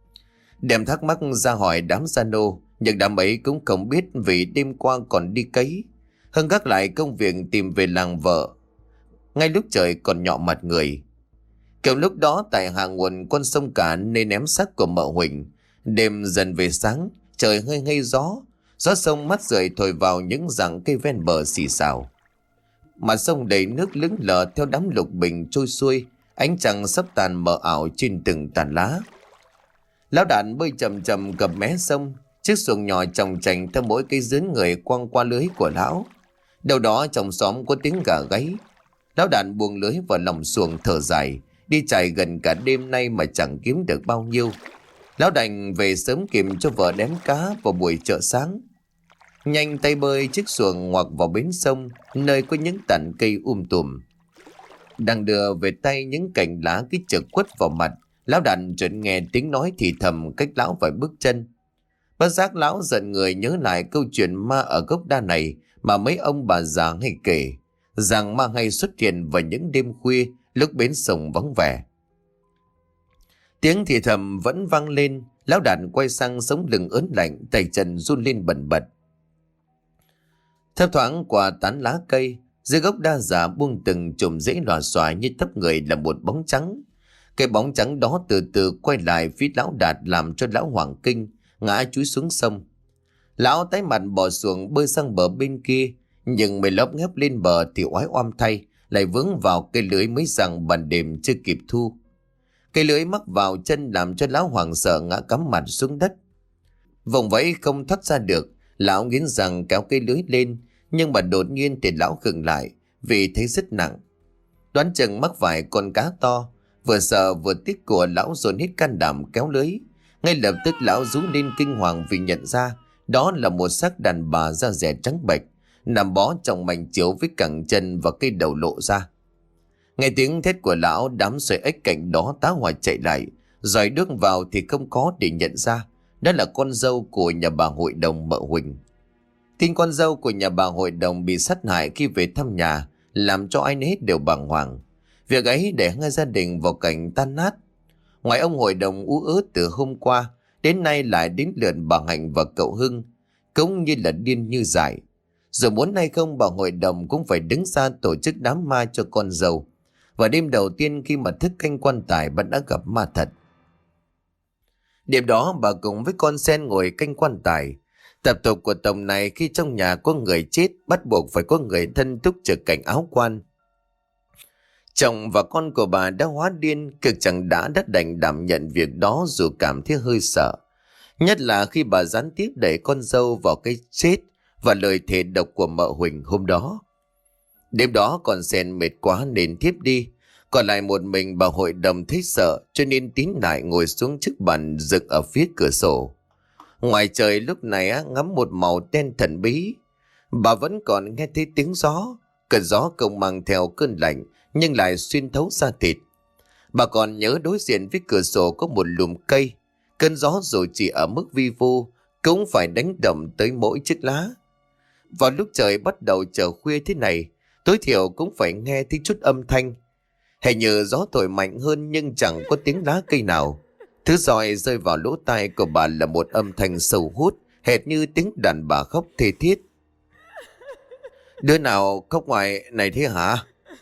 Đem thắc mắc ra hỏi đám gia nô, nhưng đám ấy cũng không biết vì đêm qua còn đi cấy. Hưng gác lại công việc tìm về làng vợ ngay lúc trời còn nhọ mặt người. Kiểu lúc đó tại hạ nguồn con sông Cả nên ném xác của mợ Huỳnh. Đêm dần về sáng, trời hơi ngây gió, gió sông mát rượi thổi vào những rặng cây ven bờ xì xào. Mặt sông đầy nước lững lờ theo đám lục bình trôi xuôi, ánh trăng sắp tàn mờ ảo trên từng tàn lá. Lão Đản bơi chậm chậm cập mé sông, chiếc xuồng nhỏ chòng chành theo mỗi cây dướn người quăng qua lưới của lão. Đâu đó trong xóm có tiếng gà gáy. Lão Đản buông lưới vào lòng xuồng thở dài, đi chạy gần cả đêm nay mà chẳng kiếm được bao nhiêu. Lão đành về sớm kịp cho vợ đếm cá vào buổi chợ sáng. Nhanh tay bơi chiếc xuồng ngoặc vào bến sông, nơi có những tàn cây um tùm. Đang đưa về tay những cành lá cứ trực quất vào mặt, lão Đản chợt nghe tiếng nói thì thầm cách lão vài bước chân. Bất giác lão giận người nhớ lại câu chuyện ma ở gốc đa này mà mấy ông bà già hay kể, rằng ma hay xuất hiện vào những đêm khuya lúc bến sông vắng vẻ. Tiếng thì thầm vẫn vang lên, lão Đản quay sang sống lưng ớn lạnh, tay chân run lên bần bật. Thấp thoáng qua tán lá cây, dưới gốc đa già buông từng chùm rễ lòa xòa như tấp người là một bóng trắng. Cái bóng trắng đó từ từ quay lại phía lão Đạt làm cho lão hoảng kinh, ngã chúi xuống sông. Lão tái mặt bò xuồng bơi sang bờ bên kia, nhưng mày lóp ngép lên bờ thì oái oăm thay, lại vướng vào cây lưới mới rằng ban đêm chưa kịp thu. Cây lưới mắc vào chân làm cho lão hoảng sợ ngã cắm mặt xuống đất. Vòng vẫy không thoát ra được, lão nghiến răng kéo cây lưới lên, nhưng mà đột nhiên thì lão khựng lại vì thấy rất nặng. Đoán chừng mắc phải con cá to, vừa sợ vừa tiếc của lão dồn hết can đảm kéo lưới. Ngay lập tức lão rú lên kinh hoàng vì nhận ra đó là một xác đàn bà da dẻ trắng bệch, nằm bó trong mảnh chiếu với cẳng chân và cây đầu lộ ra. Nghe tiếng thét của lão, đám sợi ếch cạnh đó tá hỏa chạy lại, dòi nước vào thì không có để nhận ra đó là con dâu của nhà bà hội đồng mợ Huỳnh. Tin con dâu của nhà bà hội đồng bị sát hại khi về thăm nhà làm cho ai nấy đều bàng hoàng. Việc ấy để ngay gia đình vào cảnh tan nát. Ngoài ông hội đồng ú ớ từ hôm qua, đến nay lại đến lượt bà Hạnh và cậu Hưng, cũng như là điên như dại. Dù muốn hay không, bà hội đồng cũng phải đứng ra tổ chức đám ma cho con dâu. Và đêm đầu tiên khi mà thức canh quan tài, bà đã gặp ma thật. Đêm đó bà cùng với con sen ngồi canh quan tài. Tập tục của tổng này khi trong nhà có người chết bắt buộc phải có người thân túc trực cạnh áo quan. Chồng và con của bà đã hóa điên, cực chẳng đã đắt đành đảm nhận việc đó dù cảm thấy hơi sợ. Nhất là khi bà gián tiếp đẩy con dâu vào cái chết và lời thề độc của mợ Huỳnh hôm đó. Đêm đó con sen mệt quá nên thiếp đi. Còn lại một mình bà hội đồng thấy sợ cho nên tín lại ngồi xuống chiếc bàn dựng ở phía cửa sổ. Ngoài trời lúc này á, ngắm một màu đen thần bí. Bà vẫn còn nghe thấy tiếng gió. Cơn gió không mang theo cơn lạnh nhưng lại xuyên thấu da thịt. Bà còn nhớ đối diện với cửa sổ có một lùm cây. Cơn gió dù chỉ ở mức vi vu cũng phải đánh đậm tới mỗi chiếc lá. Vào lúc trời bắt đầu trở khuya thế này, tối thiểu cũng phải nghe thấy chút âm thanh. Hình như gió thổi mạnh hơn nhưng chẳng có tiếng lá cây nào. Thứ roi rơi vào lỗ tai của bà là một âm thanh sầu hút, hệt như tiếng đàn bà khóc thê thiết. Đứa nào khóc ngoài này thế hả?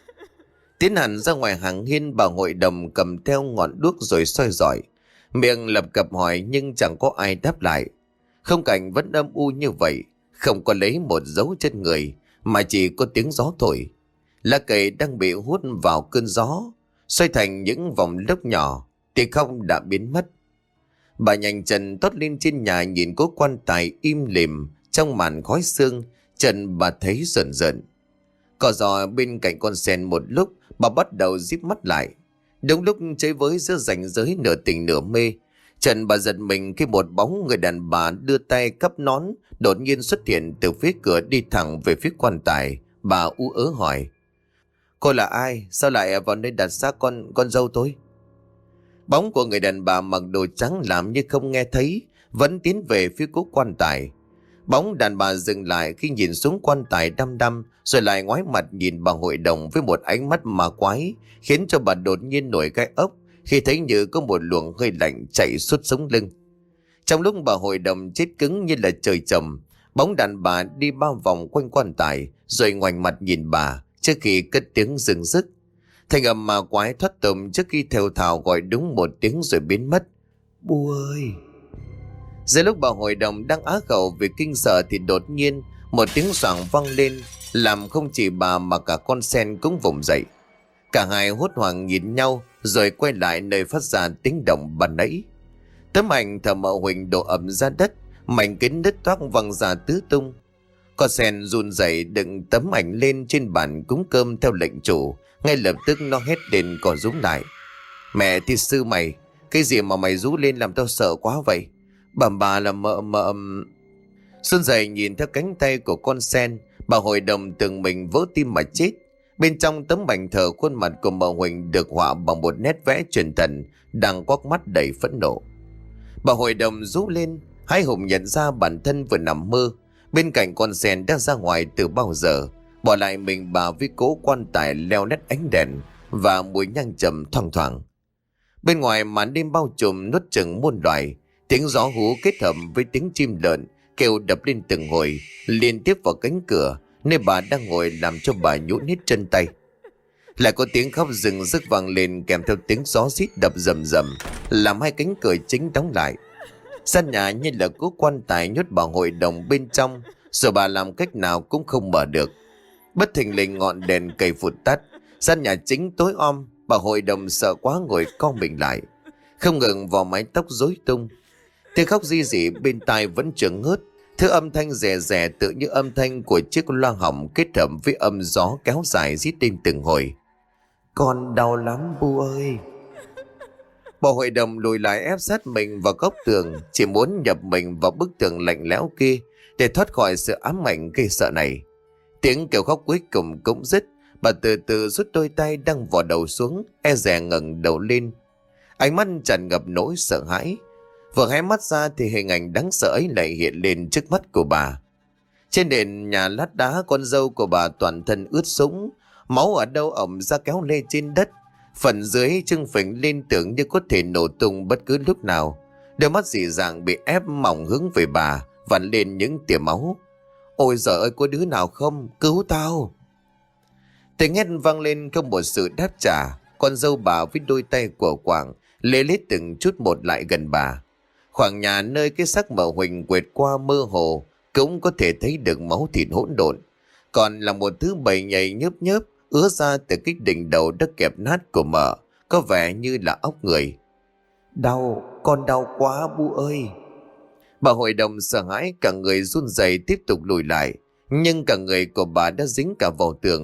Tiến hẳn ra ngoài hàng hiên, bà hội đồng cầm theo ngọn đuốc rồi soi rọi. Miệng lập cập hỏi nhưng chẳng có ai đáp lại. Không cảnh vẫn âm u như vậy, không có lấy một dấu chân người, mà chỉ có tiếng gió thổi. Lá cây đang bị hút vào cơn gió, xoay thành những vòng lốc nhỏ, thì không đã biến mất. Bà nhanh chân tót lên trên nhà nhìn cố quan tài im lìm trong màn khói sương, chân bà thấy rợn rợn. Cỏ giò bên cạnh con sen một lúc, bà bắt đầu díp mắt lại. Đúng lúc chơi với giữa ranh giới nửa tỉnh nửa mê, Trần bà giật mình khi một bóng người đàn bà đưa tay cắp nón đột nhiên xuất hiện từ phía cửa đi thẳng về phía quan tài. Bà ú ớ hỏi: Cô là ai? Sao lại vào nơi đặt xác con con dâu tôi? Bóng của người đàn bà mặc đồ trắng làm như không nghe thấy, vẫn tiến về phía cố quan tài. Bóng đàn bà dừng lại khi nhìn xuống quan tài đăm đăm, rồi lại ngoái mặt nhìn bà hội đồng với một ánh mắt ma quái, khiến cho bà đột nhiên nổi gai ốc khi thấy như có một luồng hơi lạnh chạy suốt sống lưng. Trong lúc bà hội đồng chết cứng như là trời trầm, bóng đàn bà đi bao vòng quanh quan tài rồi ngoảnh mặt nhìn bà trước khi cất tiếng rừng rức. Thành âm ma quái thoát tầm trước khi thều thào gọi đúng một tiếng rồi biến mất: Bu ơi! Giữa lúc bà hội đồng đang á khẩu vì kinh sợ thì đột nhiên một tiếng xoảng vang lên, làm không chỉ bà mà cả con sen cũng vùng dậy. Cả hai hốt hoảng nhìn nhau rồi quay lại nơi phát ra tiếng động ban nãy. Tấm ảnh thờ mợ Huỳnh đổ ẩm ra đất, mảnh kính đứt toác văng ra tứ tung. Con sen run rẩy đựng tấm ảnh lên trên bàn cúng cơm theo lệnh chủ. Ngay lập tức nó hét lên còn rúm lại: Mẹ thì sư mày, cái gì mà mày rú lên làm tao sợ quá vậy? Bẩm bà là mợ mợ... Xuân dậy nhìn theo cánh tay của con sen, bà hội đồng tưởng mình vỡ tim mà chết. Bên trong tấm ảnh thờ, khuôn mặt của mợ Huỳnh được họa bằng một nét vẽ truyền thần, đang quắc mắt đầy phẫn nộ. Bà hội đồng rú lên, hái hùng nhận ra bản thân vừa nằm mơ. Bên cạnh con sen đã ra ngoài từ bao giờ, bỏ lại mình bà với cố quan tài leo lét ánh đèn và mùi nhang trầm thoang thoảng. Bên ngoài màn đêm bao trùm nuốt chửng muôn loài, tiếng gió hú kết hợp với tiếng chim lợn kêu đập lên từng hồi liên tiếp vào cánh cửa nơi bà đang ngồi, làm cho bà nhũn hết chân tay. Lại có tiếng khóc rừng rức vang lên kèm theo tiếng gió rít đập rầm rầm, làm hai cánh cửa chính đóng lại. Gian nhà như là cố quan tài nhốt bà hội đồng bên trong, rồi bà làm cách nào cũng không mở được. Bất thình lình ngọn đèn cầy phụt tắt, gian nhà chính tối om. Bà hội đồng sợ quá ngồi co mình lại, không ngừng vò mái tóc rối tung. Tiếng khóc ri rỉ bên tai vẫn chưa ngớt, thứ âm thanh rè rè tự như âm thanh của chiếc loa hỏng kết hợp với âm gió kéo dài rít lên từng hồi: Con đau lắm Bu ơi! Bà hội đồng lùi lại ép sát mình vào góc tường, chỉ muốn nhập mình vào bức tường lạnh lẽo kia để thoát khỏi sự ám ảnh gây sợ này. Tiếng kêu khóc cuối cùng cũng dứt. Bà từ từ rút đôi tay đang vò đầu xuống, e dè ngẩng đầu lên, ánh mắt tràn ngập nỗi sợ hãi. Vừa hé mắt ra thì hình ảnh đáng sợ ấy lại hiện lên trước mắt của bà. Trên nền nhà lát đá, con dâu của bà toàn thân ướt sũng, máu ở đâu ẩm ra kéo lê trên đất. Phần dưới trưng phình lên tưởng như có thể nổ tung bất cứ lúc nào. Đôi mắt dị dạng bị ép mỏng hướng về bà, vặn lên những tia máu. Ôi giời ơi, có đứa nào không? Cứu tao! Tiếng hét vang lên không một sự đáp trả. Con dâu bà với đôi tay của Quảng lê lết từng chút một lại gần bà. Khoảng nhà nơi cái xác mợ Huỳnh quệt qua mơ hồ cũng có thể thấy được máu thịt hỗn độn, còn là một thứ bầy nhầy nhớp nhớp ứa ra từ cái đỉnh đầu đất kẹp nát của mợ, có vẻ như là óc người. Đau, con đau quá Bu ơi! Bà hội đồng sợ hãi cả người run rẩy tiếp tục lùi lại, nhưng cả người của bà đã dính cả vào tường.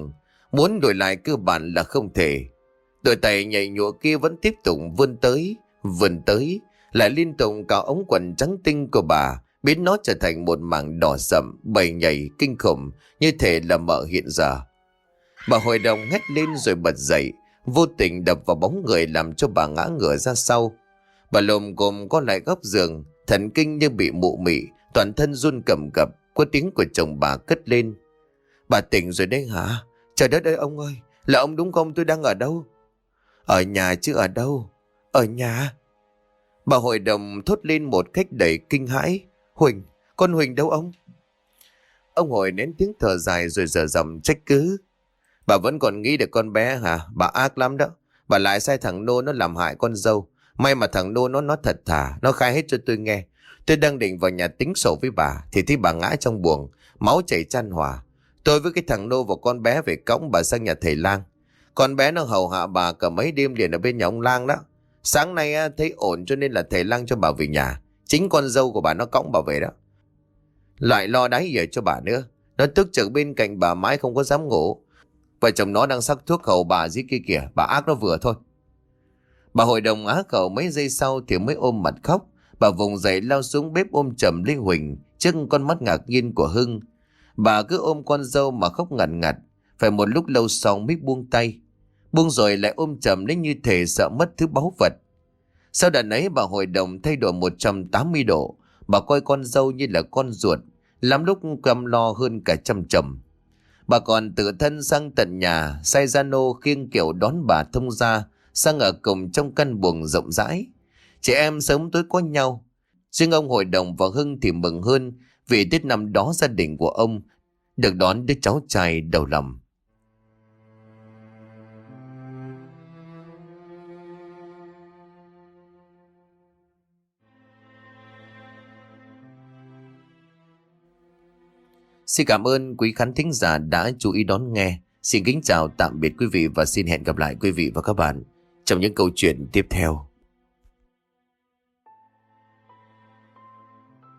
Muốn đổi lại cơ bản là không thể. Đôi tay nhảy nhụa kia vẫn tiếp tục vươn tới, vươn tới, lại liên tục cào ống quần trắng tinh của bà, biến nó trở thành một mảng đỏ sậm, bầy nhảy kinh khủng, như thể là mợ hiện giờ. Bà hội đồng hét lên rồi bật dậy, vô tình đập vào bóng người làm cho bà ngã ngửa ra sau. Bà lồm cồm co lại góc giường, thần kinh như bị mụ mị, toàn thân run cầm cập. Có tiếng của chồng bà cất lên: "Bà tỉnh rồi đấy hả? Trời đất ơi ông ơi, là ông đúng không? Tôi đang ở đâu?" "Ở nhà chứ ở đâu?" "Ở nhà." Bà hội đồng thốt lên một cách đầy kinh hãi: "Huỳnh, con Huỳnh đâu ông?" Ông Hội nén tiếng thở dài rồi dở giọng trách cứ: "Bà vẫn còn nghĩ được con bé hả? Bà ác lắm đó. Bà lại sai thằng Nô nó làm hại con dâu. May mà thằng Nô nó nói thật thà, nó khai hết cho tôi nghe. Tôi đang định vào nhà tính sổ với bà thì thấy bà ngã trong buồng, máu chảy chan hòa. Tôi với cái thằng Nô và con bé về cõng bà sang nhà thầy Lang. Con bé nó hầu hạ bà cả mấy đêm liền ở bên nhà ông Lang đó. Sáng nay thấy ổn cho nên là thầy Lang cho bà về nhà. Chính con dâu của bà nó cõng bà về đó. Lại lo đáy giờ cho bà nữa. Nó tức trực bên cạnh bà mãi không có dám ngủ. Vợ chồng nó đang sắc thuốc hầu bà dưới kia kìa, bà ác nó vừa thôi." Bà hội đồng á khẩu mấy giây sau thì mới ôm mặt khóc. Bà vùng dậy lao xuống bếp ôm chầm lấy Huỳnh trước con mắt ngạc nhiên của Hưng. Bà cứ ôm con dâu mà khóc ngặt ngặt. Phải một lúc lâu sau mới buông tay. Buông rồi lại ôm chầm lấy như thể sợ mất thứ báu vật. Sau đợt ấy bà hội đồng thay đổi một trăm tám mươi độ. Bà coi con dâu như là con ruột, lắm lúc căm lo hơn cả chăm chồng. Bà còn tự thân sang tận nhà, sai gia nô khiêng kiểu đón bà thông gia sang ở cùng trong căn buồng rộng rãi. Chị em sớm tối có nhau. Riêng ông hội đồng và Hưng thì mừng hơn vì Tết năm đó gia đình của ông được đón đứa cháu trai đầu lòng. Xin cảm ơn quý khán thính giả đã chú ý đón nghe. Xin kính chào tạm biệt quý vị và xin hẹn gặp lại quý vị và các bạn trong những câu chuyện tiếp theo.